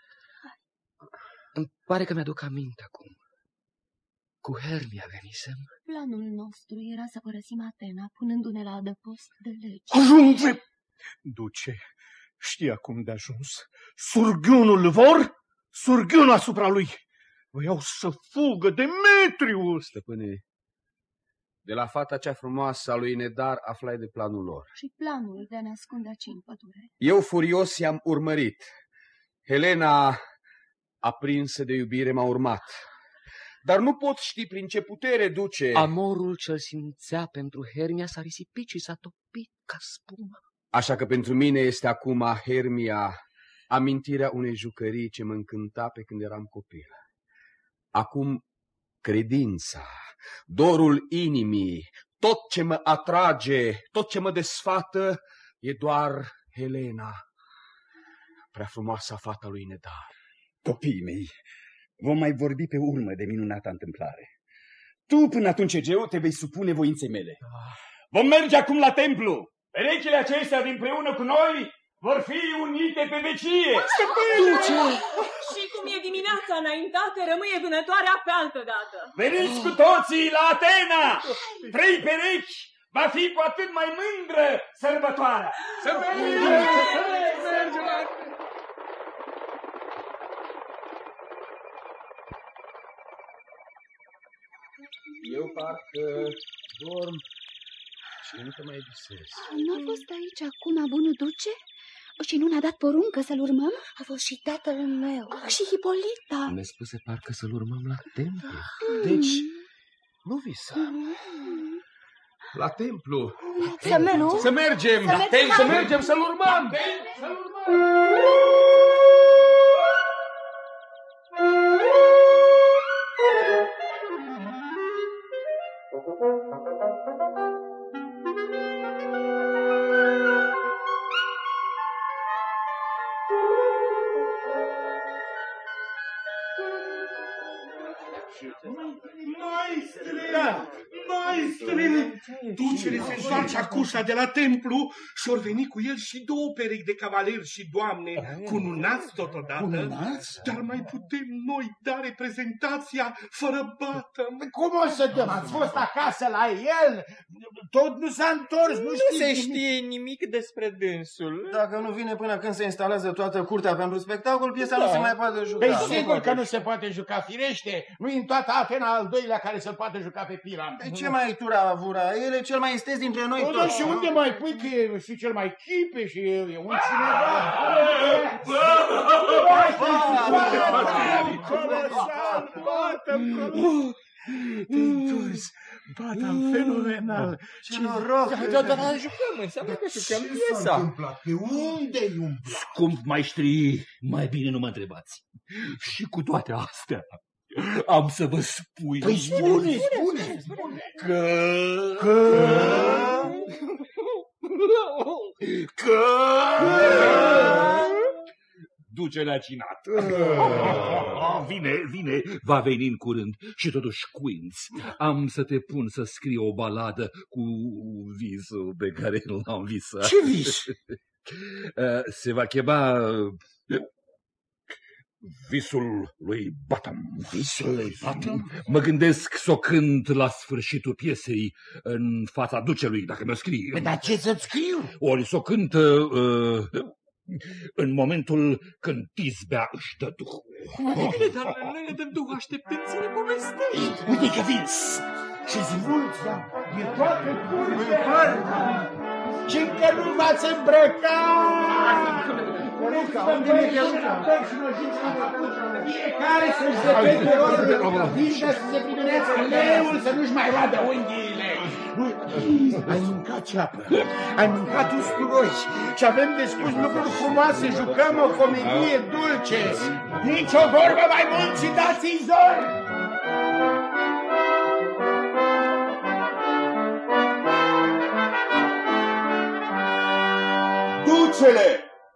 îmi pare că mi-aduc aminte acum. Cu Hermia venisem. Planul nostru era să părăsim Atena, punându-ne la adăpost de legi. Ajunge! Duce, știi acum de ajuns. Surghiunul vor, surghiunul asupra lui. Voiau să fugă Demetrius. Stăpâne, de la fata cea frumoasă a lui Nedar aflai de planul lor. Și planul de a ne ascunde aici în pădure. Eu furios i-am urmărit. Helena, aprinsă de iubire, m-a urmat. Dar nu pot ști prin ce putere, duce. Amorul ce-l simțea pentru Hermia s-a risipit și s-a topit ca spumă. Așa că pentru mine este acum Hermia amintirea unei jucării ce mă încânta pe când eram copil. Acum credința, dorul inimii, tot ce mă atrage, tot ce mă desfată, e doar Helena, prea frumoasa fata lui Nedar. Copiii mei, vom mai vorbi pe urmă de minunata întâmplare. Tu, până atunci, Egeu, te vei supune voinței mele. Vom merge acum la templu. Perechile acestea dinpreună cu noi vor fi unite pe vecie. Și cum e dimineața înaintate, rămâie vânătoarea pe altă dată. Veniți cu toții la Atena! 3 perechi, va fi cu atât mai mândră sărbătoarea. Să mergem! Eu parcă dorm și încă mai visez. Nu a fost aici acum bunul duce? Și nu ne-a dat poruncă să-l urmăm? A fost și tatăl meu. Și Hipolita. Ne spuse parcă să-l urmăm la templu. Deci, nu visam. La templu. Să mergem! Să mergem să-l urmăm! Maestre! Ducele se întoarce acușa de la templu și or veni cu el și 2 perechi de cavaleri și doamne, cununați totodată. Dar mai putem noi da reprezentația fără bată? Cum o să dăm? Ați fost acasă la el? Tot nu s-a întors, nu se știe nimic despre dânsul. Dacă nu vine până când se instalează toată curtea pentru spectacol, piesa nu se mai poate juca. Păi sigur că nu se poate juca, firește. Nu-i în toată Atena al 2-lea care să poate juca pe Piram. De ce mai tura avura? El e cel mai isteț dintre noi toți. Dar și unde mai pui că e și cel mai chipe și e un cineva? Te-ai întors, bata fenomenal. Ce noroc! Dar jucăm, înseamnă că jucăm piesa. Pe unde-i umblă? Scump maestri, mai bine nu mă întrebați. Și cu toate astea, am să vă spun. Păi spune! Că duce la cinat. Vine, va veni în curând. Și totuși, Quinț, am să te pun să scrii o baladă cu visul pe care l-am visat. Ce vis? Se va chema Visul lui Batam. Visul lui Batam? Mă gândesc să o cânt la sfârșitul piesei în fața ducelui, dacă mi-o scrie. Dar ce să-ți scriu? Ori să o cânt în momentul când Tisbea își dă duhul. Bine, dar noi ne dăm duhul, așteptăm să ne povestești. Uite că vinți! Și zvulța e toată curtea și încă nu v-ați îmbrăcat! Fiecare să-și repete rolul, vindă să se primească leul, să nu-și mai vadă unghiile. Ai mâncat ceapă, ai mâncat usturoi și avem de spus lucruri frumoase, jucăm o comedie dulce. Nici o vorbă mai mult și dați-i zor! Ducele!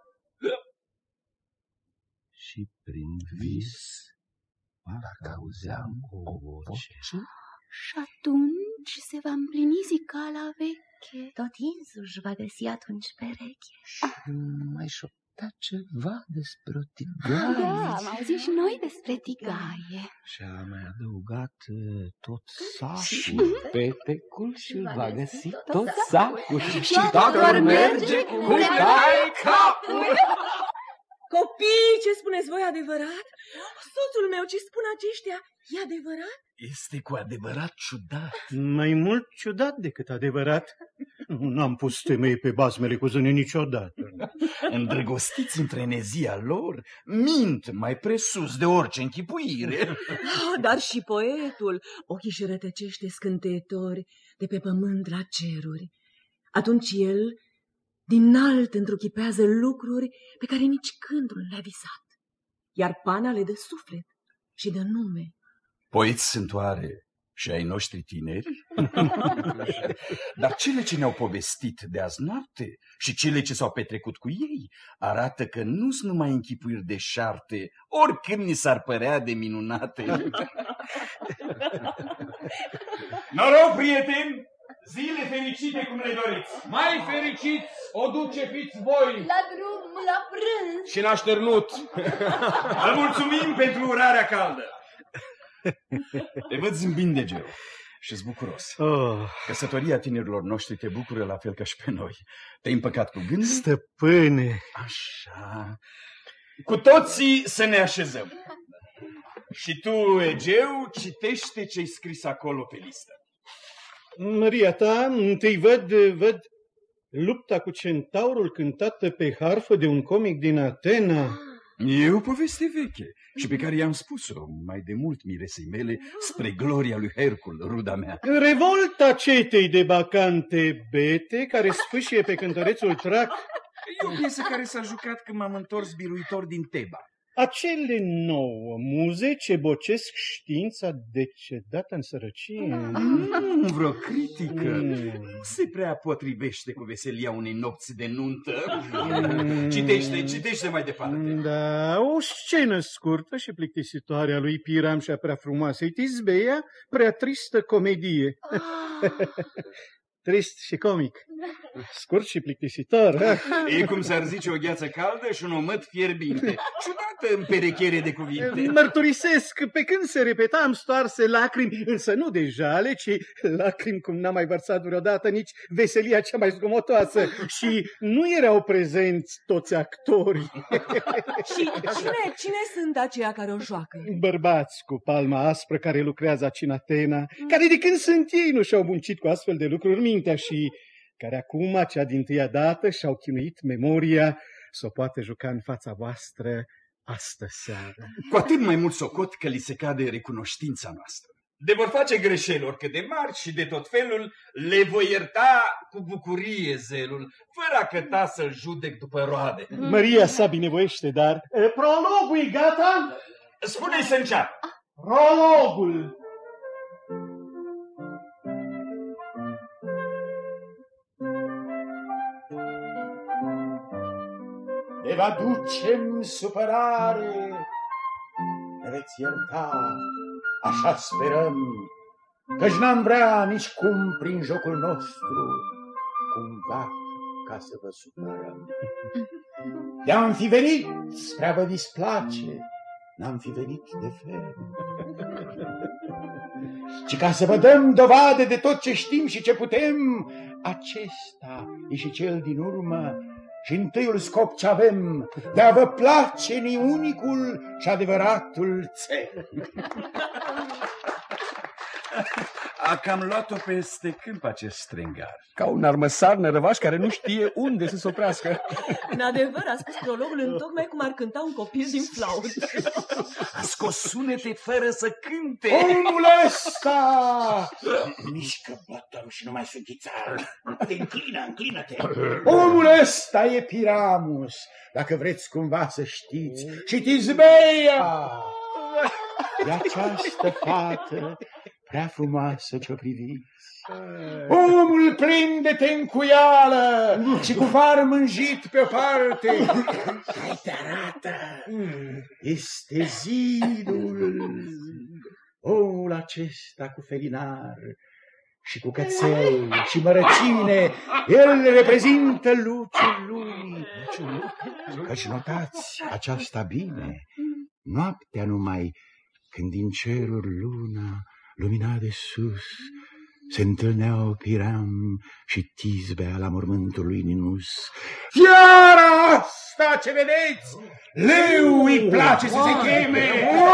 Și prin vis parcă auzeam o voce. Și atunci se va împlini zicala veche. Tot însuși va găsi atunci pereche. Și mai șoptea ceva despre o tigaie. Da, am auzit și noi despre tigaie. Și a mai adăugat tot sacul, petecul și-l va găsi tot sacul. Și dacă merge cu tai capul. Copii, ce spuneți voi adevărat? Soțul meu, ce spun aceștia, e adevărat? Este cu adevărat ciudat. Mai mult ciudat decât adevărat. N-am pus temei pe bazmele cu zâne niciodată. Îndrăgostiți în trenezia lor, mint mai presus de orice închipuire. Dar și poetul, ochii își rătăcește scânteitori de pe pământ la ceruri. Atunci el din alt întruchipează lucruri pe care nici gândul le-a visat, iar pana le dă suflet și dă nume. Poeți sunt oare și ai noștri tineri? Dar cele ce ne-au povestit de azi noapte și cele ce s-au petrecut cu ei arată că nu sunt numai închipuiri de șarte, oricând ni s-ar părea de minunate. Noroc, prieteni! Zile fericite cum le doriți! Mai fericiți o duce fiți voi! La drum, la prânz! Și n-așternut! Îl mulțumim pentru urarea caldă! Te văd zâmbind, Egeu, și-s bucuros. Căsătoria tinerilor noștri te bucură la fel ca și pe noi. Te-ai împăcat cu gândul? Stăpâne! Așa. Cu toții să ne așezăm. Și tu, Egeu, citește ce-ai scris acolo pe listă. Maria ta, întâi văd lupta cu centaurul cântată pe harfă de un comic din Atena. E o poveste veche și pe care i-am spus-o mai de mult miresei mele spre gloria lui Hercul, ruda mea. Revolta cetei de bacante bete care sfâșie pe cântărețul Trac. E o piesă care s-a jucat când m-am întors biruitor din Teba. Acele 9 muze ce bocesc știința decedată în sărăcie. Nu, vreo critică. Nu se prea potrivește cu veselia unei nopți de nuntă. Citește mai departe. Da, o scenă scurtă și plictisitoare a lui Piram și a prea frumoasei Tisbeia, prea tristă comedie. Trist și comic. Scurt și plictisitor. E cum s-ar zice o gheață caldă și un omăt fierbinte. Ciudată împerechiere de cuvinte. Mărturisesc, pe când se repeta am stoarse lacrimi, însă nu de jale, ci lacrimi cum n-am mai vărsat vreodată nici veselia cea mai zgomotoasă. Și nu erau prezenți toți actorii. Și cine sunt aceia care o joacă? Bărbați cu palma aspră care lucrează aici în Atena, care de când sunt ei nu și-au muncit cu astfel de lucruri mintea și care acum, cea dintâia dată, și-au chinuit memoria să o poată juca în fața voastră astă seară. Cu atât mai mult socot că li se cade recunoștința noastră. De vor face greșeli oricât de mari și de tot felul, le voi ierta cu bucurie zelul, fără a căta să-l judec după roade. Maria sa binevoiește, dar... Prologul-i gata? Spune-i să înceapă. Prologul! Ne va duce-n supărare, ne veți ierta, așa sperăm, căci n-am vrea nici cum prin jocul nostru, cumva ca să vă supărăm. De-am fi venit spre a vă displace, n-am fi venit de fel. Și ca să vă dăm dovadă de tot ce știm și ce putem, acesta e și cel din urmă și întâiul scop ce avem, de a vă place ni unicul și adevăratul țel. A cam luat-o peste câmp acest strengar. Ca un armăsar nărăvaș care nu știe unde să se oprească. În adevăr, a spus prologul întocmai cum ar cânta un copil din flaut. A scos sunete fără să cânte. Omul ăsta! Mișcă bătăm și nu mai sughițar. Înclină-te. Omul ăsta e Piramus, dacă vreți cumva să știți. Și Tisbeia! E această fată prea frumoasă ce-o priviți. Omul plin de tencuială și cu far mânjit pe o parte. Hai te arată. Este Zidul. Omul acesta cu felinar și cu cățel și mărăcine, el reprezintă luciul lumii. Căci notați aceasta bine, noaptea numai, când din cerul luna lumina de sus, se întâlneau Piram și Tisbea la mormântul lui Ninus. Fiara asta ce vedeți, leu îi place să se cheme.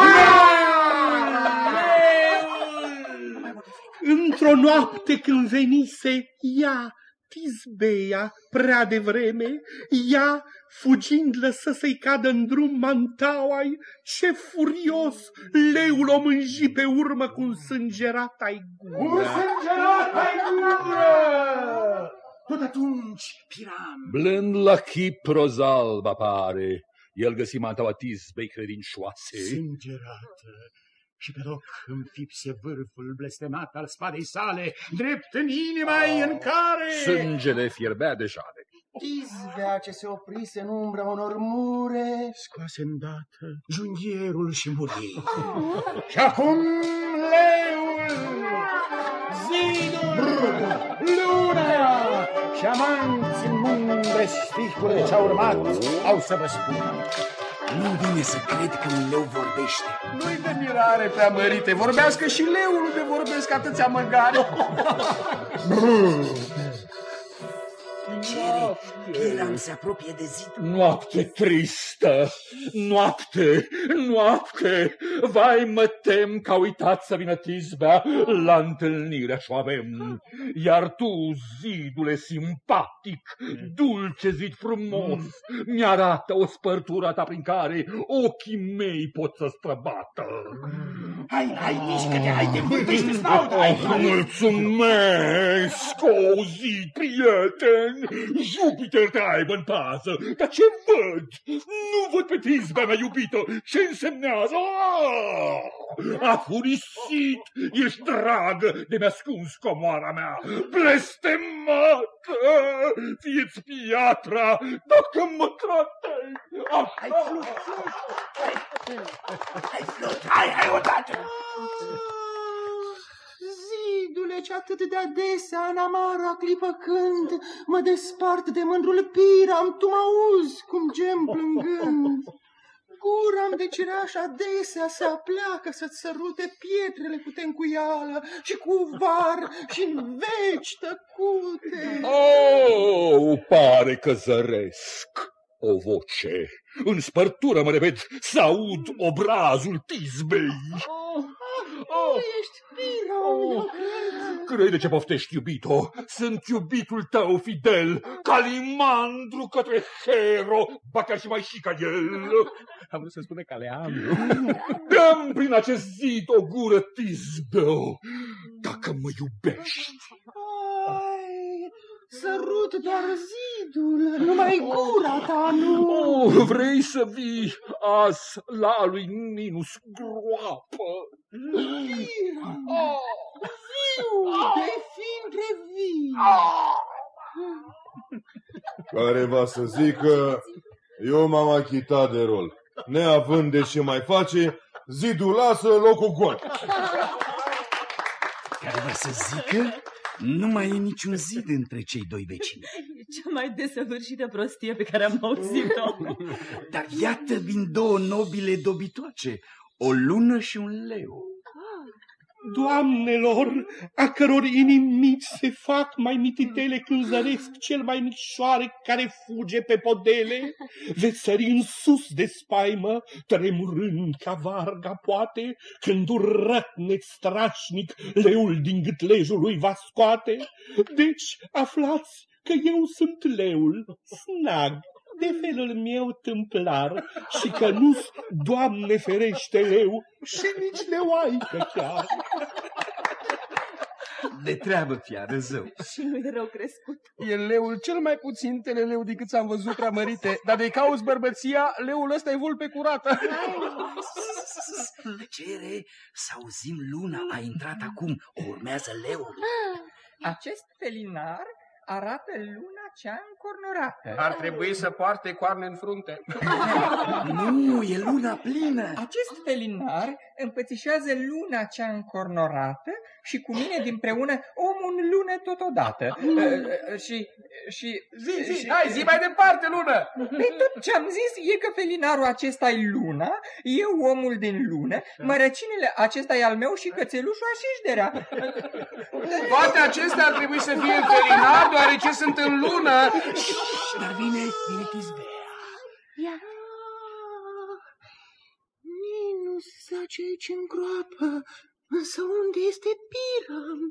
Într-o noapte când venise ea, Tisbeia, prea devreme, ea, fugind, lăsă să-i cadă în drum mantaua-i, ce furios leul o mânji pe urmă cu un sângerat-ai gură. Un sângerat-ai gură! Tot atunci, Piram... Blând la chip rozalb apare, el găsi mantaua Tisbei credincioase. Sângerată! Și pe loc înfipse vârful blestemat al spadei sale, drept în inima-i în care... Sângele fierbea de jale. Tisbea ce se oprise în umbra unor mure, scoase îndată junghierul și muri. Și acum leul, Zidul, luna și amanți în mândre sticurile ce-au urmat au să vă spun. Nu vine să cred că un leu vorbește. Nu-i de mirare, preamărite, vorbească și leul unde vorbesc atâția măgari. Cere, Piram se apropie de zid. Noapte tristă, noapte, noapte, vai mă tem că a uitat să vină Tisbea la întâlnirea și-o avem. Iar tu, zidule simpatic, dulce zid frumos, mi-arată o spărtură ta prin care ochii mei pot să străbată. Hai, mișcă-te, hai, te vârtește snauda, hai. Mulțumesc, o zid, prieten, Jupiter te aibă în pază, dar ce văd? Nu văd pe Tisbea mea iubită, ce însemnează? A furisit, ești dragă de mi-ascuns comoara mea, blestemată, fie-ți piatra, dacă mă tratezi așa. Hai, Flut, hai, odată. Zidule, ce atât de adesea în amara clipă când mă despart de mândrul Piram, tu mă auzi cum gem plângând. Gura-mi de cireaș adesea se apleacă să-ți sărute pietrele cu tencuială și cu var și-n veci tăcute. Oh, pare că zăresc o voce. În spărtură mă repet să aud obrazul Tisbei. Ești Piram, Crede ce poftești, iubito. Sunt iubitul tău fidel, Calimandru către Hero, ba chiar și mai și ca el. Am vrut să spune Caleandru. Dă-mi prin acest zid o gură, Tisbeo, dacă mă iubești. Sărut doar zidul, numai gura ta, nu. Oh, vrei să vii azi la lui Ninus groapă? Viu, de fi între vii. Care va să zică, eu m-am achitat de rol. Neavând de ce mai face, zidul lasă locul gol. Care va să zică, Nu mai e niciun zid între cei doi vecini. E cea mai desăvârșită prostie pe care am auzit-o. Dar iată vin două nobile dobitoace, o lună și un leu. Doamnelor, a căror inimi mici se fac mai mititele când zăresc cel mai mic șoarec care fuge pe podele, veți sări în sus de spaimă, tremurând ca varga poate, când un rătnet strașnic leul din gâtlejul lui va scoate. Deci aflați că eu sunt leul, snag, de felul meu tâmplar, și că nu-s, Doamne ferește, leu și nici leoaică chiar. De treabă, fiară zău. Și nu-i rău crescut. E leul cel mai puțin teleleu decât s-am văzut preamărite, dar de-i cauți bărbăția, leul ăsta e vulpe curată. Plăcere să auzim luna, a intrat acum, o urmează leul. Acest felinar arată luna cea încornorată. Ar trebui să poarte coarne în frunte. Nu, e luna plină. Acest felinar împățișează luna cea încornorată și cu mine dinpreună omul în lună totodată. Hai, zi mai departe, lună! Păi tot ce am zis e că felinarul acesta e luna, eu omul din lună, mărăcinile acesta e al meu și cățelușul așișderea. Toate acestea ar trebui să fie în felinar, deoarece sunt în lună. Dar vine Tisbea. Ia. Nu se zace aici în groapă. Însă unde este Piram?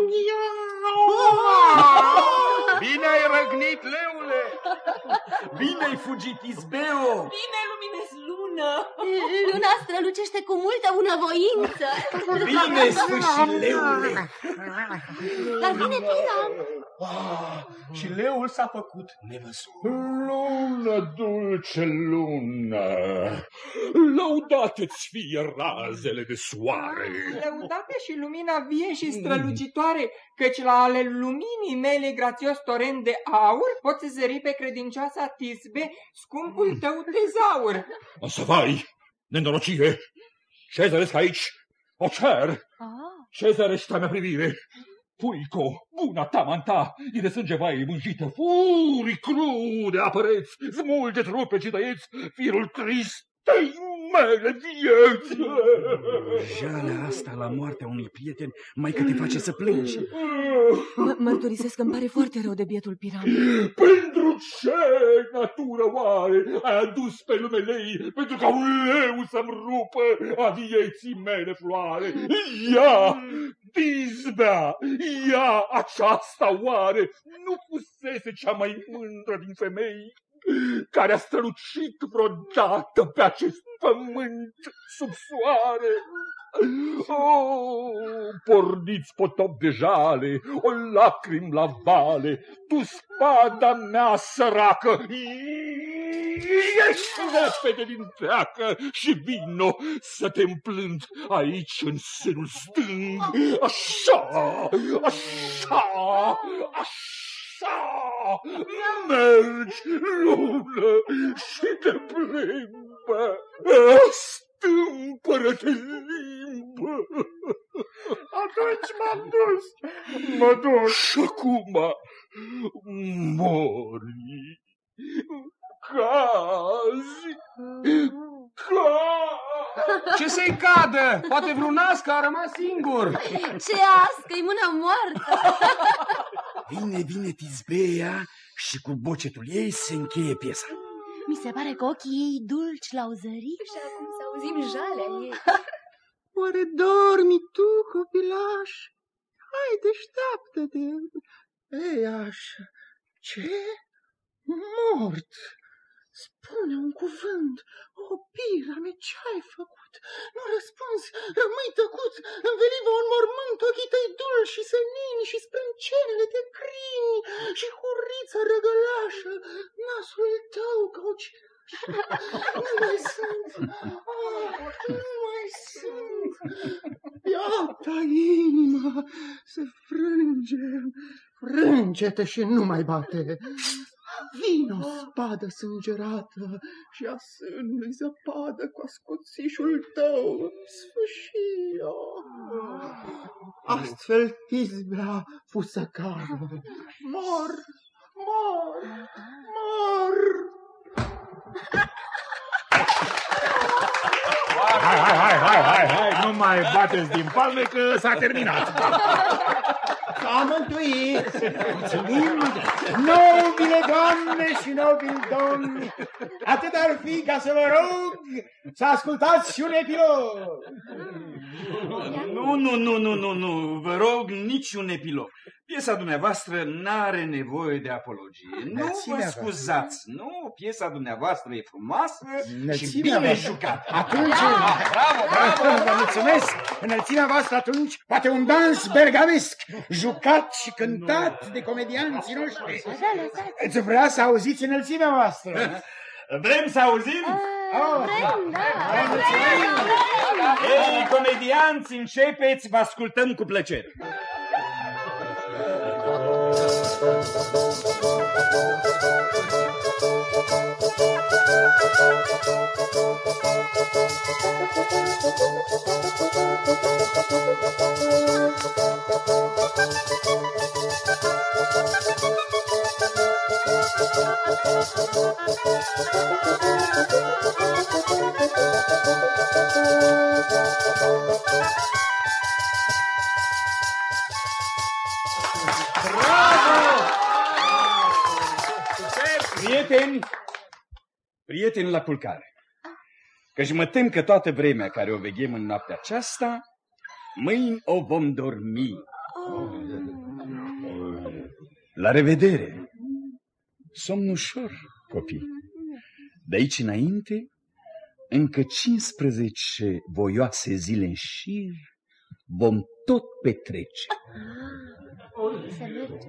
Bine ai răgnit, leule! Bine ai fugit, Tisbeo! Bine luminez lună! Luna strălucește cu multă bunăvoință. Bine sfârșit, leule! Dar vine Piram! Și leul s-a făcut nevăzut. Lună, dulce lună, lăudate-ți fie razele de soare. Lăudate și lumina vie și strălucitoare, căci la ale luminii mele grațios torent de aur poți zări pe credincioasa Tisbe, scumpul tău tezaur. Să vai, nenorocire, ce zăresc aici? O cer! Ce zărești a mea privire? Puico, buna tamanta, e de sânge vai mânjită, furii crude apăreți, smulge trupe și tăieți, firul tristei mele vieți. Jalea asta la moartea unui prieten, mai că te face să plângi. Mărturisesc că îmi pare foarte rău de bietul Piram. Pentru ce natură oare ai adus pe lume lei, pentru ca un leu să-mi rupă a vieții mele floare? Ia, Tisbea, ia aceasta oare nu fusese cea mai mândră din femei care a strălucit vreodată pe acest pământ sub soare? Porniți potop de jale, o lacrim la vale, tu spada mea săracă, ieși repede din teacă și vino să te împlânt aici în sânul stâng. Așa, așa, așa, mergi, lună, și te plimbă, stâmpără-te limbă. Atunci m-am dus. Mă duc. Și acum mori. Cazi. Ce să-i cadă? Poate vreun ască a rămas singur. Ce ască-i mâna moartă. Vine Tisbea și cu bocetul ei se încheie piesa. Mi se pare că ochii ei dulci l-au zărit și acum să auzim jalea ei. Oare dormi tu, copilaș? Hai, deșteaptă-te. Ei, așa. Ce? Mort. Spune un cuvânt. O, Pirame, ce-ai făcut? Nu răspunzi, rămâi tăcut, înveliva un mormânt, ochii tăi dulci și senini și sprâncenele de crini și hurița răgălașă, nasul tău ca o cireașă. Nu mai sunt, nu mai sunt. Iată inima se frânge, frânge-te și nu mai bate. Vino, spadă sângerată și a sânului zăpadă cu ascuțișul tău în sfâșie. Astfel Tisbea fusă cară. Mor, mor, mor. Hai, nu mai bateți din palme că s-a terminat. S-a mântuit! Mulțumim! Nobile doamne și nobili domni! Atât ar fi ca să vă rog să ascultați și un epilog! Nu, vă rog, nici un epilog. Piesa dumneavoastră n-are nevoie de apologie. Nu vă scuzați, nu? Piesa dumneavoastră e frumoasă și bine jucată. Atunci, bravo, vă mulțumesc! Înălțimea voastră atunci, poate un dans bergamesc, jucat și cântat de comedianții noștri. Îți vrea să auziți înălțimea voastră? Vrem să auzim? Vrem, da! Ei, comedianți, începeți, vă ascultăm cu plăcere. Prieteni la culcare, căci mă tem că toată vremea care o veghem în noaptea aceasta, mâini o vom dormi. La revedere! Somn ușor, copii. De aici înainte, încă 15 voioase zile în șir vom tot petrece. Să mergem.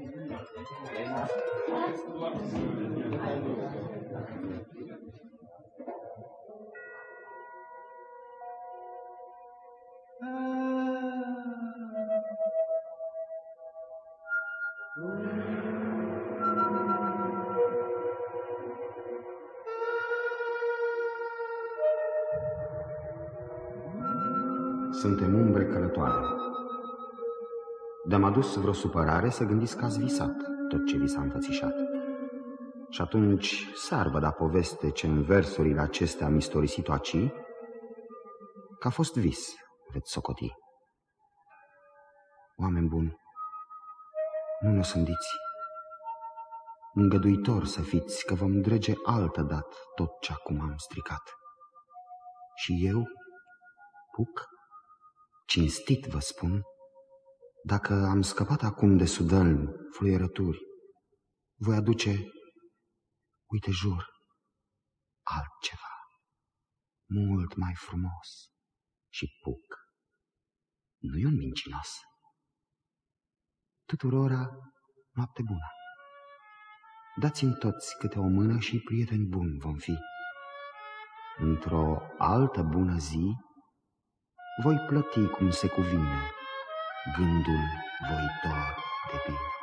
Suntem umbre călătoare. De-am adus vreo supărare să gândiți că ați visat tot ce vi s-a înfățișat. Și atunci s-ar vă da poveste ce în versurile acestea am istorisit-o aci, că a fost vis, veți socoti. Oameni buni, nu ne osândiți. Îngăduitor să fiți, că vom drege altădat tot ce acum am stricat. Și eu, Puc, cinstit vă spun, dacă am scăpat acum de sudălmi, fluierături, voi aduce, uite jur, altceva, mult mai frumos. Și Puc nu e un mincinos. Tuturora, noapte bună. Dați-mi toți câte o mână și prieteni buni vom fi. Într-o altă bună zi voi plăti cum se cuvine gândul voitor de bine.